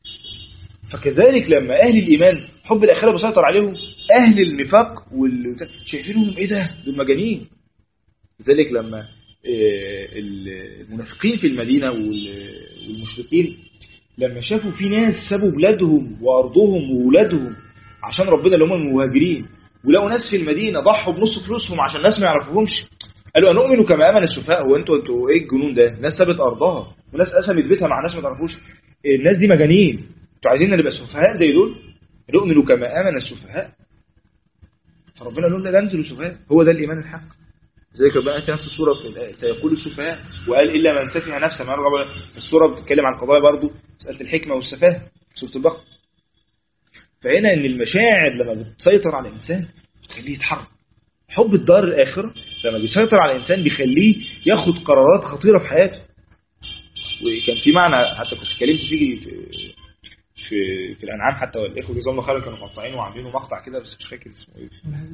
[SPEAKER 1] فكذلك لما أهل الإيمان حب الآخرة بيسيطر عليهم، أهل النفاق شايفينهم إيه ده دول مجانين. لذلك لما المنافقين في المدينة والمشركين لما شافوا في ناس سابوا بلادهم وأرضهم وولادهم عشان ربنا اللي هم المهاجرين، ولقوا ناس في المدينة ضحوا بنص فلوسهم عشان الناس ما يعرفوهمش، قالوا أنؤمن كما آمن السفهاء. هو انتوا ايه الجنون ده؟ ناس سابت أرضها وناس قسمت بيتها مع ناس ما تعرفوش. الناس دي مجانين، انتوا عايزين نبقى سفهاء زي دول؟ نؤمن كما آمن السفهاء. فربنا قال لهم لا تنزلوا سفهاء، هو ده الإيمان الحق. زي كده بقى نفس السورة سيقول السفهاء وقال إلا من سفه نفسه. ما رغب السورة بتتكلم عن قضايا برضو مسألة الحكمة والسفاهة سورة البقرة. فهنا إن المشاعر لما بتسيطر على الإنسان بتخليه يتحرك. حب الدار الآخرة لما بيسيطر على الإنسان بيخليه ياخد قرارات خطيرة في حياته. وكان في معنى حتى كنت اتكلمت فيه في الأنعام، حتى والإخوة جزاهم الله خيرا كانوا مقطعينه وعاملينه مقطع كده بس مش فاكر اسمه ايه.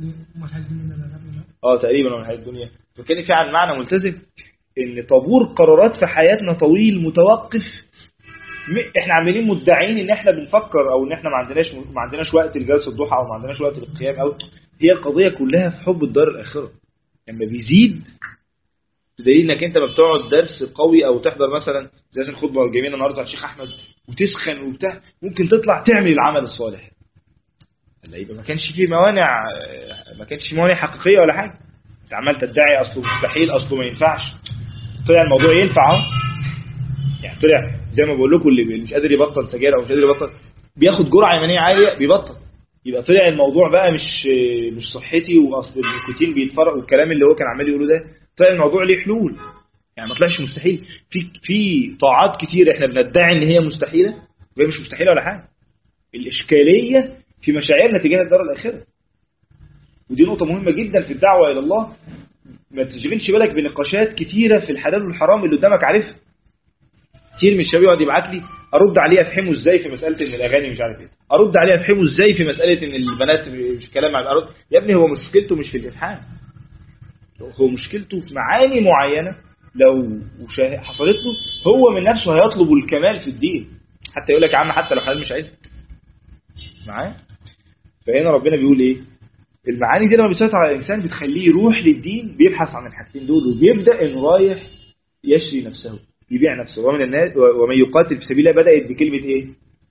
[SPEAKER 1] تقريبا من حياة الدنيا. فكان في عن معنى ملتزم ان طابور قرارات في حياتنا طويل متوقف. احنا عاملين مدعين ان احنا بنفكر او ان احنا ما عندناش وقت لجلسة الضحى او ما عندناش وقت للقيام، او هي القضية كلها في حب الدار الآخرة. لما بيزيد بدليل انك انت ما بتقعد درس قوي او تحضر مثلا زي الخطبه الجميله النهارده على الشيخ احمد وتسخن وبتاع، ممكن تطلع تعمل العمل الصالح. لا يبقى ما كانش فيه موانع حقيقيه ولا حاجه. انت عمال تدعي اصله مستحيل اصله ما ينفعش. طلع الموضوع ينفع اهو. يعني طلع زي ما بقول لكم اللي مش قادر يبطل سجاير او مش قادر يبطل بياخد جرعه ايمانيه عاليه بيبطل. يبقى طلع الموضوع بقى مش صحتي واصل النيكوتين بيتفرق والكلام اللي هو كان عمال يقوله ده. طلع الموضوع ليه حلول. يعني ما طلعش مستحيل. في طاعات كتير احنا بندعي ان هي مستحيله وهي مش مستحيله ولا حاجه. الاشكاليه في مشاعرنا تجاه الدار الاخره. ودي نقطه مهمه جدا في الدعوه الى الله. ما تشغلش بالك بنقاشات كتيره في الحلال والحرام اللي قدامك عارفها. كتير من الشباب يقعد يبعت لي ارد عليه افهمه ازاي في مساله ان الاغاني مش عارف ايه، ارد عليه افهمه ازاي في مساله ان البنات مش كلام عن الارض. يا ابني هو مشكلته مش في الافهام، هو مشكلته في معاني معينه لو حصلت له هو من نفسه هيطلب الكمال في الدين. حتى يقول لك يا عم حتى لو حلال مش عايز معاه. فهنا ربنا بيقول ايه؟ المعاني دي لما بيسيطر على الانسان بتخليه يروح للدين بيبحث عن الحاجتين دول وبيبدا انه رايح يشري نفسه يبيع نفسه. ومن الناس ومن يقاتل في سبيل الله بدات بكلمه ايه؟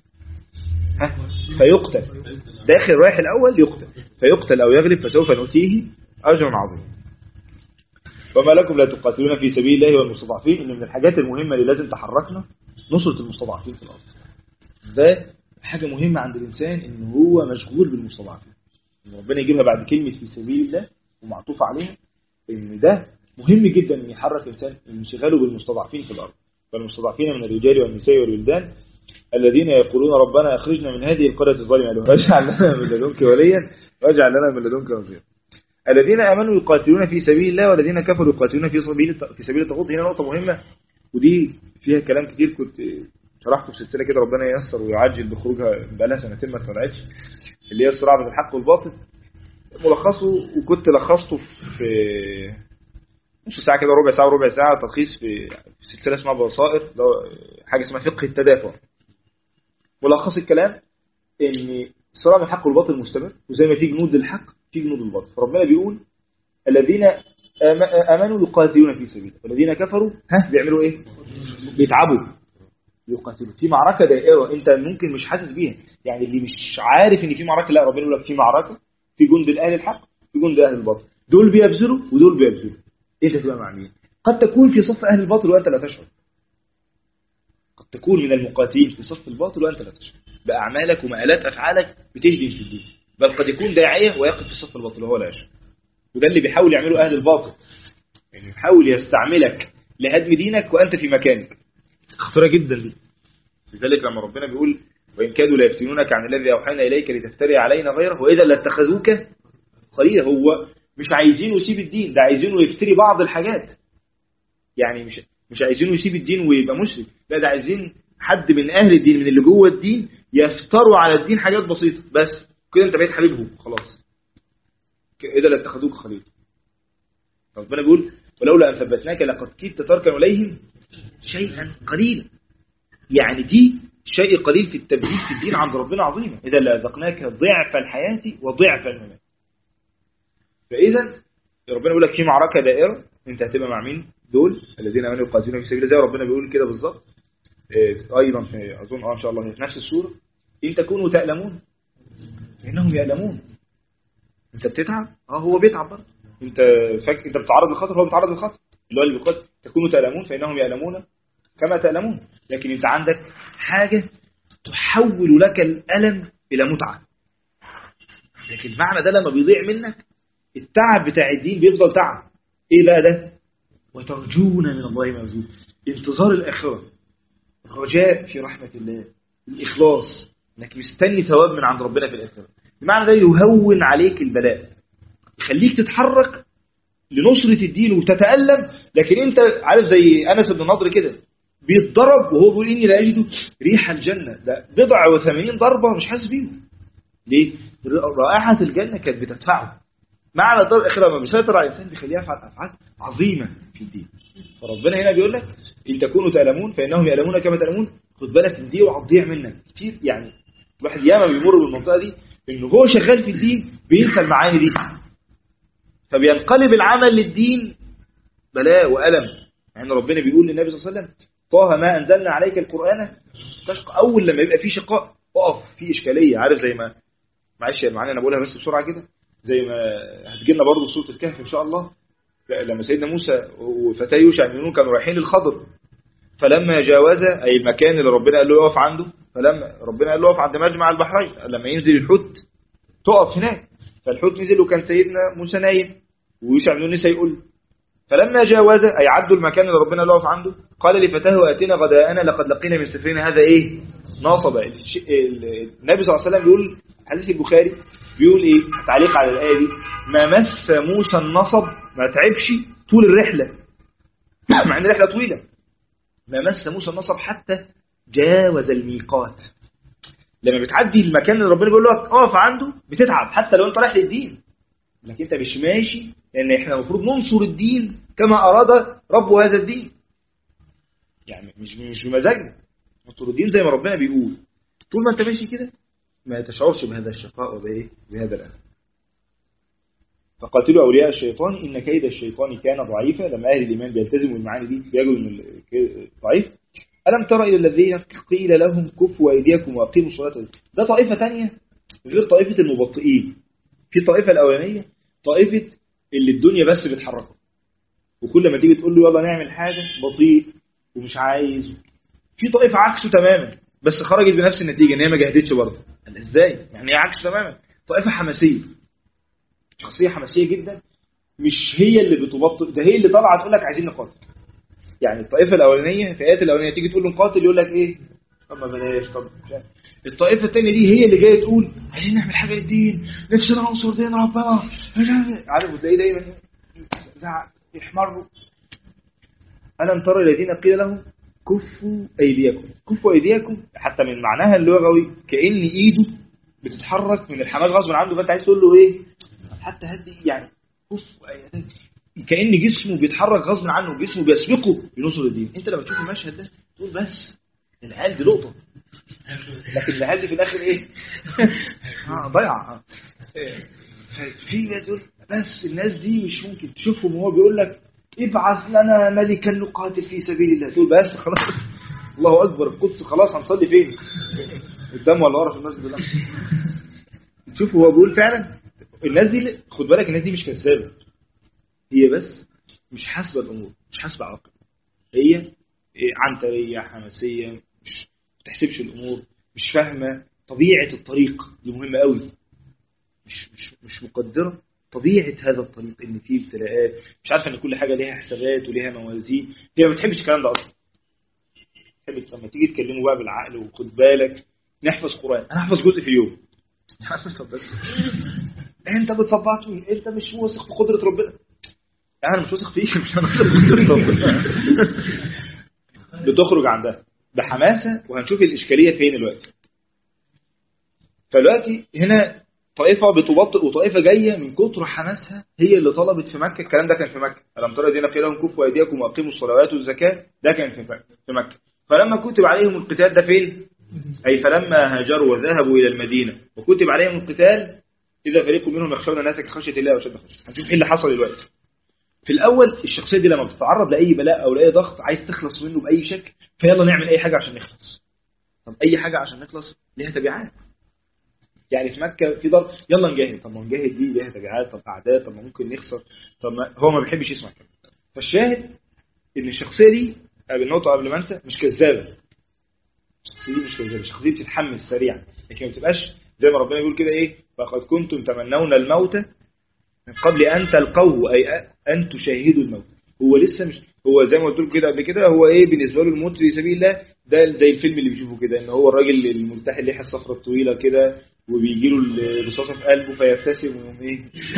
[SPEAKER 1] فيقتل. داخل رايح الاول يقتل فيقتل او يغلب فسوف نؤتيه اجرا عظيما. وما لكم لا تقاتلون في سبيل الله والمستضعفين. ان من الحاجات المهمه اللي لازم تحركنا نصره المستضعفين في الارض. ده حاجة مهمة عند الإنسان إن هو مشغول بالمستضعفين، إن ربنا يجيبها بعد كلمة في سبيل الله ومعطوف عليها، إن ده مهم جدا إن يحرك الإنسان انشغاله بالمستضعفين في الأرض، فالمستضعفين من الرجال والنساء والولدان الذين يقولون ربنا أخرجنا من هذه القرية الظالمة واجعل لنا من لدنك وليا واجعل لنا من لدنك نصيرا. الذين آمنوا يقاتلون في سبيل الله والذين كفروا يقاتلون في سبيل الطاغوت. هنا نقطة مهمة ودي فيها كلام كتير كنت شرحته في سلسلة كده، ربنا ييسر ويعجل بخروجها بقالها سنتين ما اتفرعتش، اللي هي الصراع بين الحق والباطل. ملخصه وكنت لخصته في نص ساعة كده، ربع ساعة وربع ساعة، تلخيص في سلسلة اسمها بصائر، حاجة اسمها فقه التدافع. ملخص الكلام ان الصراع بين الحق والباطل مستمر، وزي ما في جنود للحق في جنود للباطل. فربنا بيقول الذين آمنوا يقاتلون في سبيله والذين كفروا بيعملوا ايه؟ بيتعبوا يقاتلوا في معركة دائرة انت ممكن مش حاسس بيها، يعني اللي مش عارف ان في معركة، لا ربنا يقول لك في معركة، في جند الاهل الحق في جند اهل الباطل، دول بيبذلوا ودول بيبذلوا. انت تبقى مع مين؟ قد تكون في صف اهل الباطل وانت لا تشعر، قد تكون من المقاتلين في صف الباطل وانت لا تشعر باعمالك ومآلات افعالك بتهدم في الدين، بل قد يكون داعية ويقف في صف الباطل وهو لا يشعر. وده اللي بيحاول يعمله اهل الباطل، يعني يحاول يستعملك لهدم دينك وانت في مكانك. خطيرة جدا دي. لذلك لما ربنا بيقول وإن كادوا لا يفتنونك عن الذي أوحينا إليك لتفتري علينا غيره وإذا لاتخذوك خليلا، هو مش عايزينه يسيب الدين، ده عايزينه يفتري بعض الحاجات، يعني مش عايزينه يسيب الدين ويبقى مشرك، لا ده عايزين حد من أهل الدين من اللي جوه الدين يفتروا على الدين حاجات بسيطة بس كده انت بقيت حبيبهم خلاص، إذا لاتخذوك خليلا. ربنا بيقول ولولا أن ثبتناك لقد كدت تركن إليهم شيئا قليلا، يعني دي شيء قليل في التبديل في الدين عند ربنا عظيمة، إذا لأذقناك ضعف الحياة وضعف الممات. فإذا ربنا يقول لك في معركة دائرة انت هتبقى مع مين؟ دول الذين آمنوا يقاتلون في سبيل الله، ربنا بيقول كده بالظبط أيضا في أظن إن شاء الله في نفس السورة إن تكونوا تألمون إنهم يألمون. انت بتتعب هو بيتعب برضه، انت بتتعرض للخطر هو بيتعرض للخطر، اللي بيقول تكونوا تألمون فإنهم يألمون كما تألمون، لكن انت عندك حاجة تحول لك الألم إلى متعة. لكن المعنى ده لما بيضيع منك التعب بتاع الدين بيفضل تعب. ايه بقى ده؟ وترجون من الله ما يرجون، انتظار الآخرة، الرجاء في رحمة الله، الإخلاص انك مستني ثواب من عند ربنا في الآخرة. المعنى ده يهون عليك البلاء، يخليك تتحرك لنصرة الدين وتتألم، لكن انت عارف زي أنس بن نضر كده بيتضرب وهو بيقول إني لا أجد ريح الجنة، ده 80 ضربة مش حاسس بيهم. ليه؟ رائحة الجنة كانت بتدفعه. معنى الضرب الأخيرة لما بيسيطر على الإنسان بيخليه يفعل أفعال عظيمة في الدين. فربنا هنا بيقول لك إن تكونوا تألمون فإنهم يألمون كما تألمون. خد بالك من دي وهتضيع منك كتير، يعني الواحد ياما بيمر بالمنطقة دي إنه هو شغال في الدين بينسى المعاني دي، فبينقلب العمل للدين بلاء وألم. يعني ربنا بيقول للنبي صلى الله عليه وسلم طه ما أنزلنا عليك القرآن تشقى. أول لما يبقى فيه شقاء اقف فيه إشكالية، عارف زي ما معلش معانا أنا بقولها بس بسرعة كده، زي ما هتجيلنا برضه في سورة الكهف إن شاء الله، لما سيدنا موسى وفتاه يوشع بن نون كانوا رايحين للخضر، فلما جاوز أي المكان اللي ربنا قال له يقف عنده، فلما ربنا قال له يقف عند مجمع البحرين لما ينزل الحوت تقف هناك، فالحوت نزل وكان سيدنا موسى نايم ويوشع بن نون لسه يقول، فلما جاوز أي عدوا المكان اللي ربنا قال له يقف عنده قال لفتاه آتنا غداءنا لقد لقينا من سفرنا هذا إيه ناصب. النبي صلى الله عليه وسلم بيقول حديث البخاري بيقول إيه تعليق على الآية دي، ما مس موسى النصب، ما تعبش طول الرحلة مع ان الرحلة طويلة، ما مس موسى النصب حتى جاوز الميقات. لما بتعدي المكان اللي ربنا بيقول لك اقف عنده بتتعب حتى لو انت رايح للدين، لكن انت مش ماشي، لان احنا المفروض ننصر الدين كما اراد رب هذا الدين، يعني مش بمزاجنا، ننصر الدين زي ما ربنا بيقول. طول ما انت ماشي كده ما تشعرش بهذا الشقاء وبهذا الألم. فقاتلوا أولياء الشيطان إن كيد الشيطان كان ضعيفا. لما أهل الإيمان بيلتزموا المعاني دي بيجوا من ضعيف. ألم ترى إلى الذين قيل لهم كفوا أيديكم وأقيموا الصلاة، ده طائفة تانية غير طائفة المبطئين. في طائفة الأولانية طائفة اللي الدنيا بس بتحركه، وكل ما تيجي تقول له يلا نعمل حاجة بطيء ومش عايز. في طائفة عكسه تماما، بس خرجت بنفس النتيجة ان هي ما جهدتش برضه. قال ازاي؟ يعني هي عكس تماما. طائفة حماسية، شخصية حماسية جدا، مش هي اللي بتبطل، ده هي اللي طالعه تقول لك عايزين نقاتل. يعني الطائفة الأولانية، الفئات الأولانية تيجي تقول له نقاتل يقول لك ايه؟ طب ما بلاش، طب مش عارف. الطائفة الثانية دي هي اللي جاية تقول عايزين نعمل حاجة للدين، نفسنا ننصر دين ربنا، عارف، وتلاقيه دايما زعق يحمروا. ألم ترى الذين قيل لهم كفوا أيديكم، كفوا أيديكم، حتى من معناها اللغوي كأن إيده بتتحرك من الحماس غصب عنه، فأنت عايز تقول له إيه؟ حتى هدي يعني كفوا أيديكم، كأن جسمه بيتحرك غصب عنه، جسمه بيسبقه لنصر الدين. أنت لما تشوف المشهد ده تقول بس العيال دي لقطة، لكن العيال دي في الآخر إيه؟ ضيعة. في دول بس الناس دي مش ممكن تشوفهم وهو بيقول لك ابعث لنا ملكا نقاتل في سبيل الله، تقول بس خلاص الله أكبر، القدس خلاص هنصلي فين؟ قدام ولا ورا في المسجد ده؟ تشوف هو بيقول فعلا الناس دي، خد بالك الناس دي مش كذابة، هي بس مش حاسبة الأمور، مش حاسبة عواقب، هي عنترية حماسية، مش بتحسبش الأمور، مش فاهمة طبيعة الطريق، دي مهمة قوي، مش مقدرة طبيعة هذا الطريق، ان فيه ابتلاءات، مش عارفة ان كل حاجة ليها حسابات وليها موازين، هي ما بتحبش الكلام ده اصلا. بتحبش لما تيجي تكلموا بقى بالعقل، وخد بالك نحفظ قرآن، انا احفظ جزء في اليوم انت بتصبعته، انت مش واثق في قدرة ربنا، انا مش واثق فيك، مش انا واثق في قدرة ربنا. بتخرج عندها بحماسة، وهنشوف الإشكالية فين الوقت. فالوقت هنا طائفة بتبطئ وطائفة جاية من كتر حماسها هي اللي طلبت في مكة. الكلام ده كان في مكة، ألم ترى الذين قيل لهم كفوا أيديكم وأقيموا الصلوات والزكاة، ده كان في مكة. فلما كتب عليهم القتال ده فين؟ أي فلما هاجروا وذهبوا إلى المدينة وكتب عليهم القتال إذا فريق منهم يخشون الناس كخشية الله وشد خشية. هنشوف إيه اللي حصل دلوقتي. في الأول الشخصية دي لما بتتعرض لأي بلاء أو لأي ضغط عايز تخلص منه بأي شكل، فيلا نعمل أي حاجة عشان نخلص. طب أي حاجة عشان نخلص ليها تبعات. يعني في مكة في ضرب، يلا نجاهد، طب ما نجاهد دي ليها تبعات، طب أعداء، طب ما ممكن نخسر، طب ما هو ما بيحبش يسمع كده. فالشاهد إن الشخصية دي النقطة قبل ما أنسى مش كذابة، الشخصية دي مش كذابة، الشخصية دي بتتحمس سريعا، لكن ما بتبقاش زي ما ربنا يقول كده إيه، فقد كنتم تمنون الموت من قبل أن تلقوه، أي أن تشاهدوا الموت. هو لسه مش، هو زي ما قلت لكم كده قبل كده، هو إيه بالنسبة له الموت في سبيل الله ده زي الفيلم اللي بيشوفه كده، إن هو الراجل الملتحي اللي يحس الصخرة الطويلة كده وبيجي له الرصاصة في قلبه فيبتسم ويقوم إيه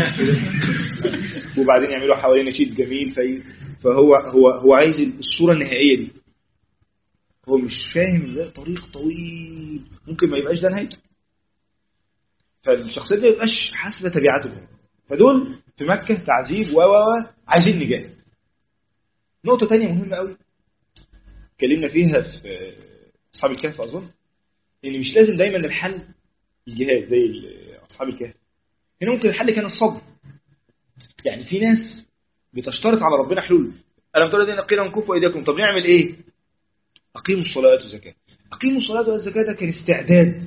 [SPEAKER 1] وبعدين يعملوا حواليه نشيد جميل، فهو عايز الصورة النهائية دي. هو مش فاهم ده طريق طويل ممكن ما يبقاش ده نهايته، فالشخصية دي ما يبقاش حاسبة تبعاته. فدول في مكة تعذيب عايزين نجاهد. نقطة تانية مهمة قوي اتكلمنا فيها في أصحاب الكهف أظن، إن مش لازم دايما الحل الجهاد زي أصحاب الكهف. هنا ممكن الحل كان الصبر. يعني في ناس بتشترط على ربنا حلول. ألم ترى الذين قيل لهم كفوا أيديكم، طب نعمل إيه؟ أقيموا الصلاة والزكاة. أقيموا الصلاة والزكاة ده كان استعداد،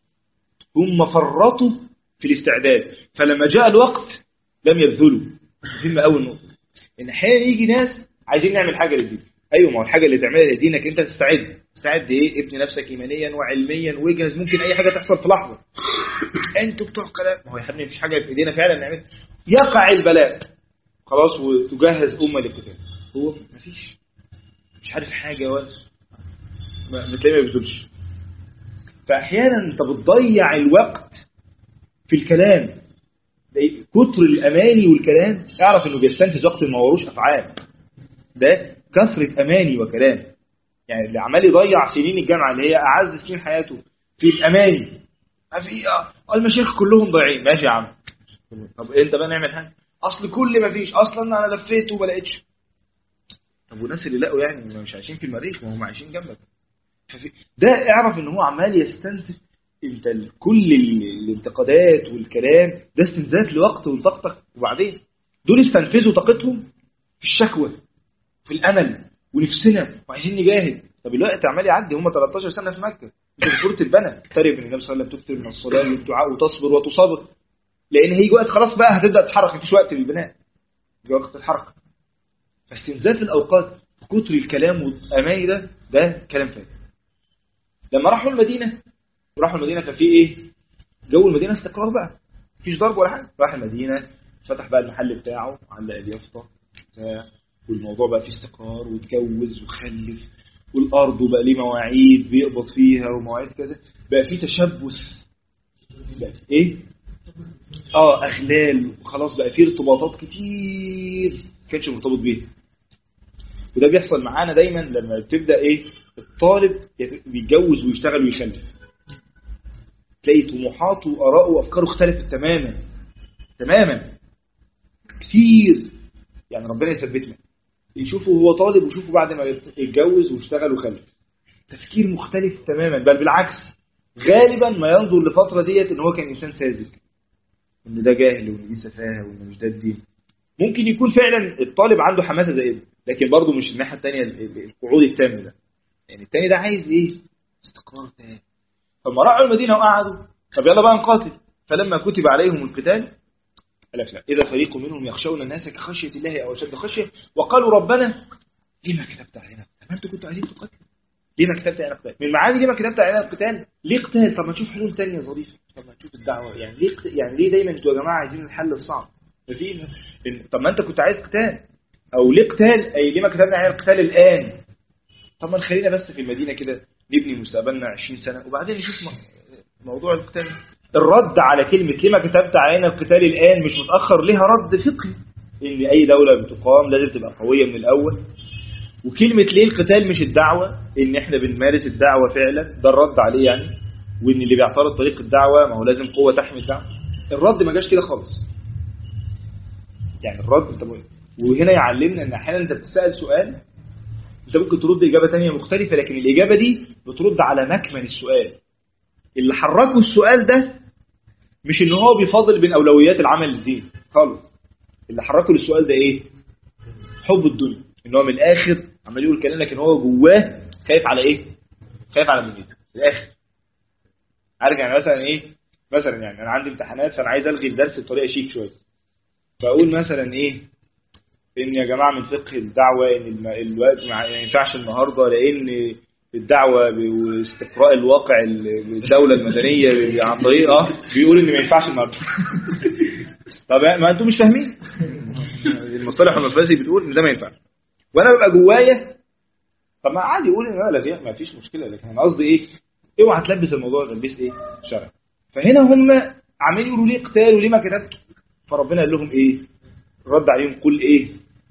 [SPEAKER 1] هم فرطوا في الاستعداد، فلما جاء الوقت لم يبذلوا. مهمة أول نقطة، إن أحيانا يجي ناس عايزين نعمل حاجة للدين. أيوة، ما هو الحاجة اللي تعملها لدينك أنت تستعد إيه؟ ابني نفسك إيمانيا وعلميا واجهز، ممكن أي حاجة تحصل في لحظة. أنتوا بتوع كلام، ما هو يا حبيبي مفيش حاجة في إيدينا فعلا نعمل. يقع البلاء خلاص وتجهز أمة للقتال، هو مفيش، مش عارف حاجة ولا بتلاقي ما بيبذلش. فأحيانا أنت بتضيع الوقت في الكلام، كتر الأماني والكلام. اعرف إنه بيستنفذ وقت ما وروش أفعال، ده كثرة أماني وكلام. يعني اللي عمال يضيع سنين الجامعة اللي هي أعز سنين حياته في الأماني، في المشايخ كلهم ضايعين. ماشي يا عم، طب أنت بقى نعمل حاجة، أصل كل ما فيش، أصلا أنا لفيت وما لقيتش. طب والناس اللي لقوا يعني مش عايشين في المريخ، ما هم عايشين جنبك. ده اعرف إن هو عمال يستنفذ انت كل الانتقادات والكلام ده استنزاف لوقت وطاقتك. وبعدين دول استنفذوا طاقتهم في الشكوى في الامل ونفسنا وعايزين نجاهد. طب الوقت عمال يعدي، هم 13 سنه في مكه، انت سوره البنى تقريبا النبي صلى الله عليه وسلم تكثر من الصلاه والدعاء وتصبر وتصابر، لان هيجي وقت خلاص بقى هتبدا تتحرك، مفيش وقت للبناء، يجي وقت الحركه. فاستنزاف الاوقات كتر الكلام والاماني ده كلام فارغ. لما راحوا المدينة ففي ايه؟ جو المدينة استقرار بقى، مفيش ضرب ولا حاجة. راح المدينة فتح بقى المحل بتاعه، علق اليافطة، والموضوع بقى فيه استقرار، واتجوز وخلف، والأرض بقى ليه مواعيد بيقبض فيها ومواعيد كذا، بقى فيه تشبث، بقى ايه؟ أغلال، وخلاص بقى فيه ارتباطات كتير كانش مرتبط بيها. وده بيحصل معانا دايما لما بتبدأ ايه؟ الطالب بيتجوز ويشتغل ويخلف، تلاقي طموحاته وآراءه وأفكاره اختلفت تماما كتير. يعني ربنا يثبتنا، يشوفه هو طالب ويشوفه بعد ما يتجوز واشتغل وخلف، تفكير مختلف تماما، بل بالعكس غالبا ما ينظر لفترة ديت ان هو كان انسان ساذج، ان ده جاهل وان دي سفاهه وان مش ده الدين. ممكن يكون فعلا الطالب عنده حماسه زي ده، لكن برضه مش الناحيه الثانيه القعود التام ده. يعني الثاني ده عايز ايه؟ استقرار تام. فلما راحوا المدينه وقعدوا، طب يلا بقى نقاتل. فلما كتب عليهم القتال قال لك لا، اذا فريق منهم يخشون الناس كخشيه الله او اشد خشيه وقالوا ربنا لما كتبت علينا؟ طب انتوا كنتوا عايزين تقاتلوا، ليه ما كتبت علينا القتال؟ من معاني ليه ما كتبت علينا القتال؟ ليه قتال؟ طب ما نشوف حلول ثانيه ظريفه، طب ما نشوف الدعوه. يعني ليه يعني ليه دايما انتوا يا جماعه عايزين الحل الصعب؟ طب ما انت كنت عايز قتال، او ليه قتال؟ اي ليه ما كتبنا علينا القتال الان؟ طب ما نخلينا بس في المدينه كده نبني مستقبلنا 20 سنه وبعدين نشوف موضوع القتال. الرد على كلمه ليه ما كتبت علينا القتال الان مش متاخر ليها رد فقهي، ان اي دوله بتقام لازم تبقى قويه من الاول. وكلمة ليه القتال مش الدعوة، ان احنا بنمارس الدعوة فعلا، ده الرد عليه يعني. وان اللي بيعترض طريق الدعوة ما هو لازم قوة تحمي الدعوة. الرد ما جاش كده خالص. يعني الرد وهنا يعلمنا ان احيانا انت بتسأل سؤال انت ممكن ترد اجابة تانية مختلفة، لكن الاجابة دي بترد على مكمن السؤال. اللي حركه السؤال ده مش ان هو بيفاضل بين اولويات العمل للدين خالص. اللي حركه للسؤال ده ايه؟ حب الدنيا. ان هو من الاخر عمال يقول كلام، لكن هو جواه خايف على ايه؟ خايف على دنيته في الاخر. عارف يعني مثلا ايه؟ مثلا يعني انا عندي امتحانات فانا عايز الغي الدرس بطريقه شيك شويه، فاقول مثلا ايه؟ ان يا جماعه من فقه الدعوه ان الوقت ما ينفعش النهارده، لان الدعوه واستقراء الواقع الدوله المدنيه عن طريقه بيقول ان ما ينفعش النهارده. طب ما انتم مش فاهمين المصطلح المفاسي بتقول ان ده ما ينفعش، وانا ببقى جوايا طب ما عادي يقول ان لا فيها ما فيش مشكله، لكن انا قصدي ايه؟ اوعى تلبس الموضوع تلبيس ايه؟ شرع. فهنا هم عمالين يقولوا ليه قتال وليه ما كتبت؟ فربنا قال لهم ايه؟ رد عليهم قل ايه؟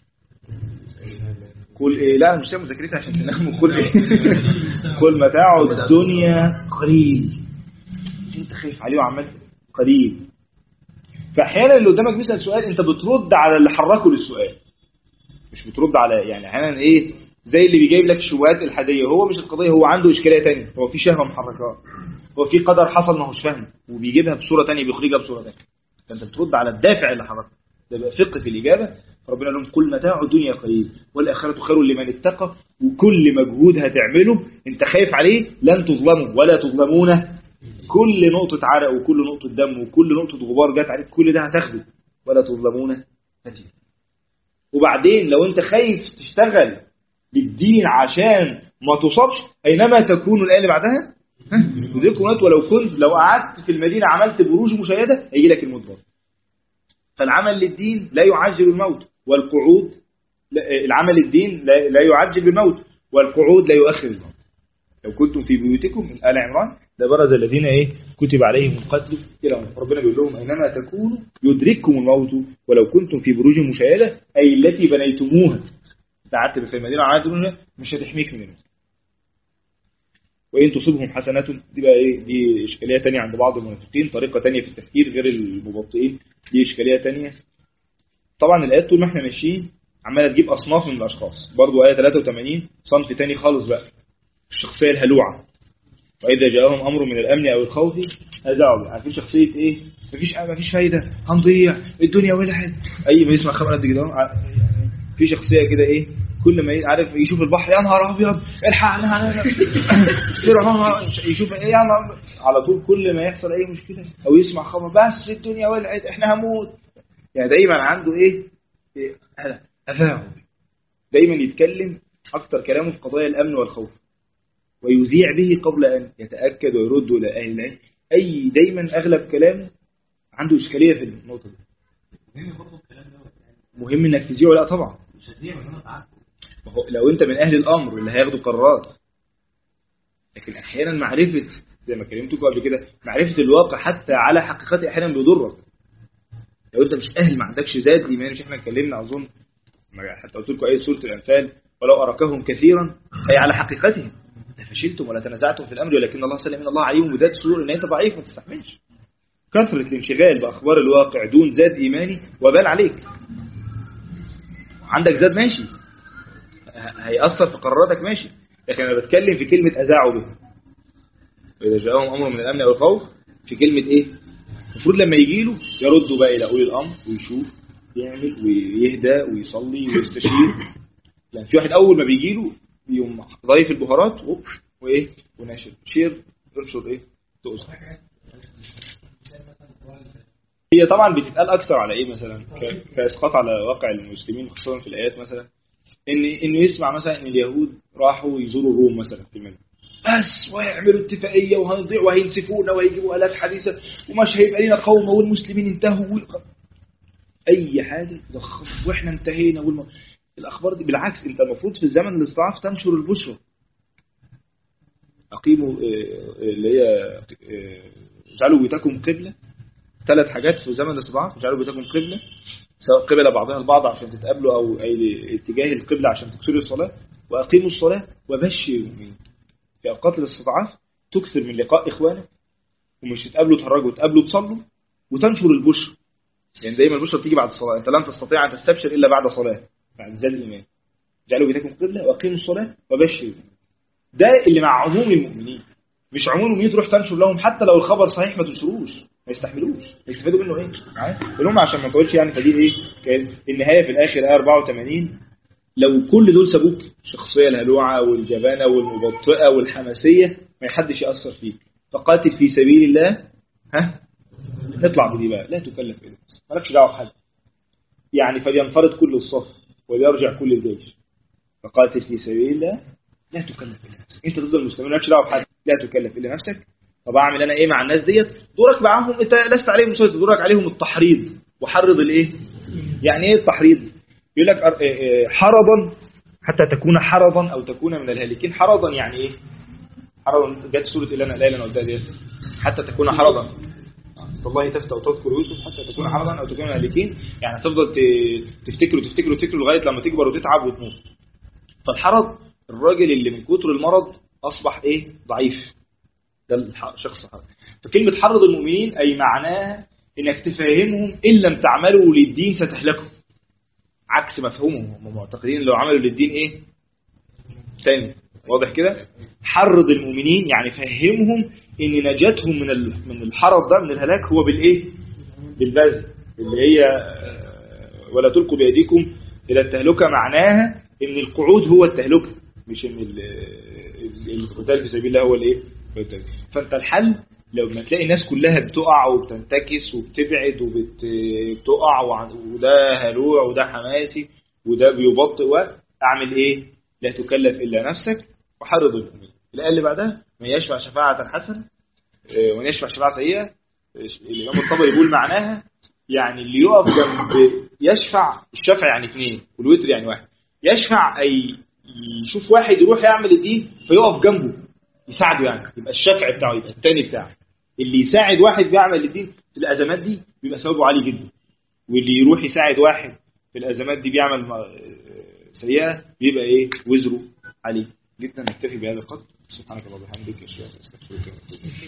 [SPEAKER 1] قل ايه؟ لا انا مش سايب مذاكرتي عشان تناموا. قل ايه؟ قل متاع الدنيا قليل. انت خايف عليه وعمال قليل. فاحيانا اللي قدامك بيسال سؤال انت بترد على اللي حركه للسؤال، مش بترد على يعني احيانا ايه؟ زي اللي بيجيب لك شبهات الحاديه، هو مش القضيه، هو عنده اشكاليه ثانيه، هو في شهوه محركه، هو في قدر حصل ما هوش فاهم وبيجيبها بصوره ثانيه بيخرجها بصوره ثانيه. فانت بترد على الدافع اللي حركه، ده بقى فقه في الاجابه. ربنا لهم كل متاع الدنيا قليل والاخره خير لمن اتقى. وكل مجهود هتعمله انت خايف عليه لن تظلموا ولا تظلمون. كل نقطه عرق وكل نقطه دم وكل نقطه غبار جت عليك كل ده هتاخده ولا تظلمون فتيل. وبعدين لو انت خايف تشتغل بالدين عشان ما تصابش، اينما تكون الآية اللي بعدها يدرككم الموت ولو كنت لو قعدت في المدينة عملت بروج مشيدة هيجي لك الموت برضه. فالعمل للدين لا يعجل الموت، والقعود العمل الدين لا يعجل بالموت، والقعود لا يؤخر الموت. لو كنتم في بيوتكم من آل عمران لبرز الذين ايه كتب عليهم القتل الى ربنا بيقول لهم اينما تكونوا يدرككم الموت ولو كنتم في بروج مشيدة، اي التي بنيتموها. قعدت في المدينه وعادوا مش هتحميك من الناس. وان تصيبهم حسنات دي بقى ايه؟ دي اشكاليه ثانيه عند بعض المنافقين، طريقه ثانيه في التفكير غير المبطئين، دي اشكاليه ثانيه. طبعا الايات طول ما احنا ماشيين عماله تجيب اصناف من الاشخاص، برضو ايه 83 صنف ثاني خالص بقى، الشخصيه الهلوعه. واذا جاءهم امر من الامن او الخوف اذاعوا. عارفين شخصيه ايه؟ مفيش فايده، هنضيع الدنيا ولعت. اي ما يسمع خبر قد كده في شخصيه كده ايه؟ كل ما عارف يشوف البحر يا نهار ابيض الحقنا يشوف ايه على طول. كل ما يحصل اي مشكله او يسمع خبر بس الدنيا ولعت احنا هموت، يعني دايما عنده ايه؟ تفاهم. دايما يتكلم اكتر كلامه في قضايا الامن والخوف، ويذيع به قبل أن يتأكد ويرد إلى أهل العلم. أي دايما أغلب كلامه عنده إشكالية في النقطة دي. مهم إنك تذيعه. لا طبعا مش هتذيعه، لو أنت من أهل الأمر اللي هياخدوا قرارات. لكن أحيانا معرفة، زي ما كلمتكم قبل كده، معرفة الواقع حتى على حقيقته أحيانا بيضرك. لو أنت مش أهل، ما عندكش ذات إيمان، مش إحنا اتكلمنا أظن حتى قلت لكم سورة الأنفال، ولو أراكهم كثيرا أي على حقيقتهم فشلتم ولا تنازعتم في الأمر ولكن الله سلم، إن الله عليم بذات الصدور. إن أنت ضعيف ما تستحملش. كثرة الانشغال بأخبار الواقع دون ذات إيماني وبال عليك. عندك ذات ماشي، هيأثر في قراراتك ماشي، لكن أنا بتكلم في كلمة أذاعوا به. وإذا جاءهم أمر من الأمن أو الخوف، في كلمة إيه؟ المفروض لما يجيله يردوا بقى إلى أولي الأمر ويشوف يعمل ويهدى ويصلي ويستشير. لأن في واحد أول ما بيجيله يوم ضايف البهارات وإيه وناشر شير ينشر إيه تقصد. هي طبعا بتتقال أكثر على إيه مثلا كإسقاط على واقع المسلمين، خصوصا في الآيات مثلا إنه يسمع مثلا إن اليهود راحوا يزوروا الروم مثلا في المدينة بس، ويعملوا اتفاقية وهنضيع وهينسفونا وهيجيبوا آلات حديثة ومش هيبقى لنا قوم والمسلمين انتهوا أي حاجة ضخم وإحنا انتهينا الأخبار دي. بالعكس، أنت المفروض في الزمن الاستضعاف تنشر البشرى. أقيموا اللي هي اجعلوا بيوتكم قبلة. 3 حاجات في زمن الاستضعاف: اجعلوا بيوتكم قبلة، سواء قبلة بعضها البعض عشان تتقابلوا أو أي اتجاه القبلة عشان تكسروا الصلاة، وأقيموا الصلاة وبشر المؤمنين. في أوقات الاستضعاف تكثر من لقاء إخوانك، ومش تتقابلوا تهرجوا، تقابلوا تصلوا وتنشر البشرى. يعني دايما البشرى بتيجي بعد الصلاة. أنت لن تستطيع أن تستبشر إلا بعد صلاة، بعد زاد الإيمان. اجعلوا بيوتكم قبلة وأقيموا الصلاة وبشر. ده اللي مع عموم المؤمنين، مش عموم المؤمنين تروح تنشر لهم حتى لو الخبر صحيح ما تنشروش، ما يستحملوش. يستفادوا منه ايه؟ اللهم عشان ما تقولش يعني فدي ايه النهايه في الاخر آية 84. لو كل دول سابوك، الشخصيه الهلوعه والجبانه والمبطئه والحماسيه، ما حدش ياثر فيك. فقاتل في سبيل الله. نطلع بدي بقى، لا تكلف الا نفسك، مالكش دعوه بحد. يعني فلينفرد كل الصف وليرجع كل الجيش. فقاتل في سبيل الله لا تكلف الا نفسك. انت تفضل مستمر، مالكش دعوه بحد، لا تكلف الا نفسك. طب اعمل انا ايه مع الناس ديت؟ دورك معاهم، انت لست عليهم مسيطر، دورك عليهم التحريض. وحرض الايه؟ يعني ايه التحريض؟ يقول لك حرضا حتى تكون حرضا او تكون من الهالكين. حرضا يعني ايه؟ حرضا جت سوره اللي انا قلتها ديت، حتى تكون حرضا. والله تفتح وتذكر يوسف حتى تكون حرضا او تكون من الهالكين. يعني تفضل تفتكر لغايه لما تكبر وتتعب وتموت. فالحرض الراجل اللي من كتر المرض اصبح ايه؟ ضعيف. ده الشخص حرض. فكلمة حرض المؤمنين أي معناها إنك تفهمهم إن لم تعملوا للدين ستهلكوا، عكس مفهومهم. هم معتقدين لو عملوا للدين إيه؟ تاني. واضح كده؟ حرض المؤمنين يعني فهمهم إن نجاتهم من الحرض ده، من الهلاك، هو بالإيه؟ بالبذل، اللي هي ولا تلقوا بأيديكم إلى التهلكة. معناها إن القعود هو التهلكة، مش إن القتال في سبيل الله هو الإيه؟ فانت الحل لما تلاقي الناس كلها بتقع وبتنتكس وبتبعد وبتقع وده هلوع وده حماسي وده بيبطئ، اعمل ايه؟ لا تكلف الا نفسك وحرض المؤمنين. الايه اللي بعدها: من يشفع شفاعه حسنه ومن يشفع شفاعه سيئه. الامام الطبري يقول معناها يعني اللي يقف جنب يشفع، الشفع يعني 2 والوتر يعني 1. يشفع اي يشوف واحد يروح يعمل الدين فيقف جنبه يساعده، يعني يبقى الشفع بتاعه، يبقى الثاني بتاعه. اللي يساعد واحد بيعمل الدين في الأزمات دي بيبقى ثوابه عالي جدا، واللي يروح يساعد واحد في الأزمات دي بيعمل سيئة بيبقى ايه؟ وزره عالي جدا. نكتفي بهذا القدر. سبحانك اللهم وبحمدك اشهد ان لا اله الا انت استغفرك واتوب اليك.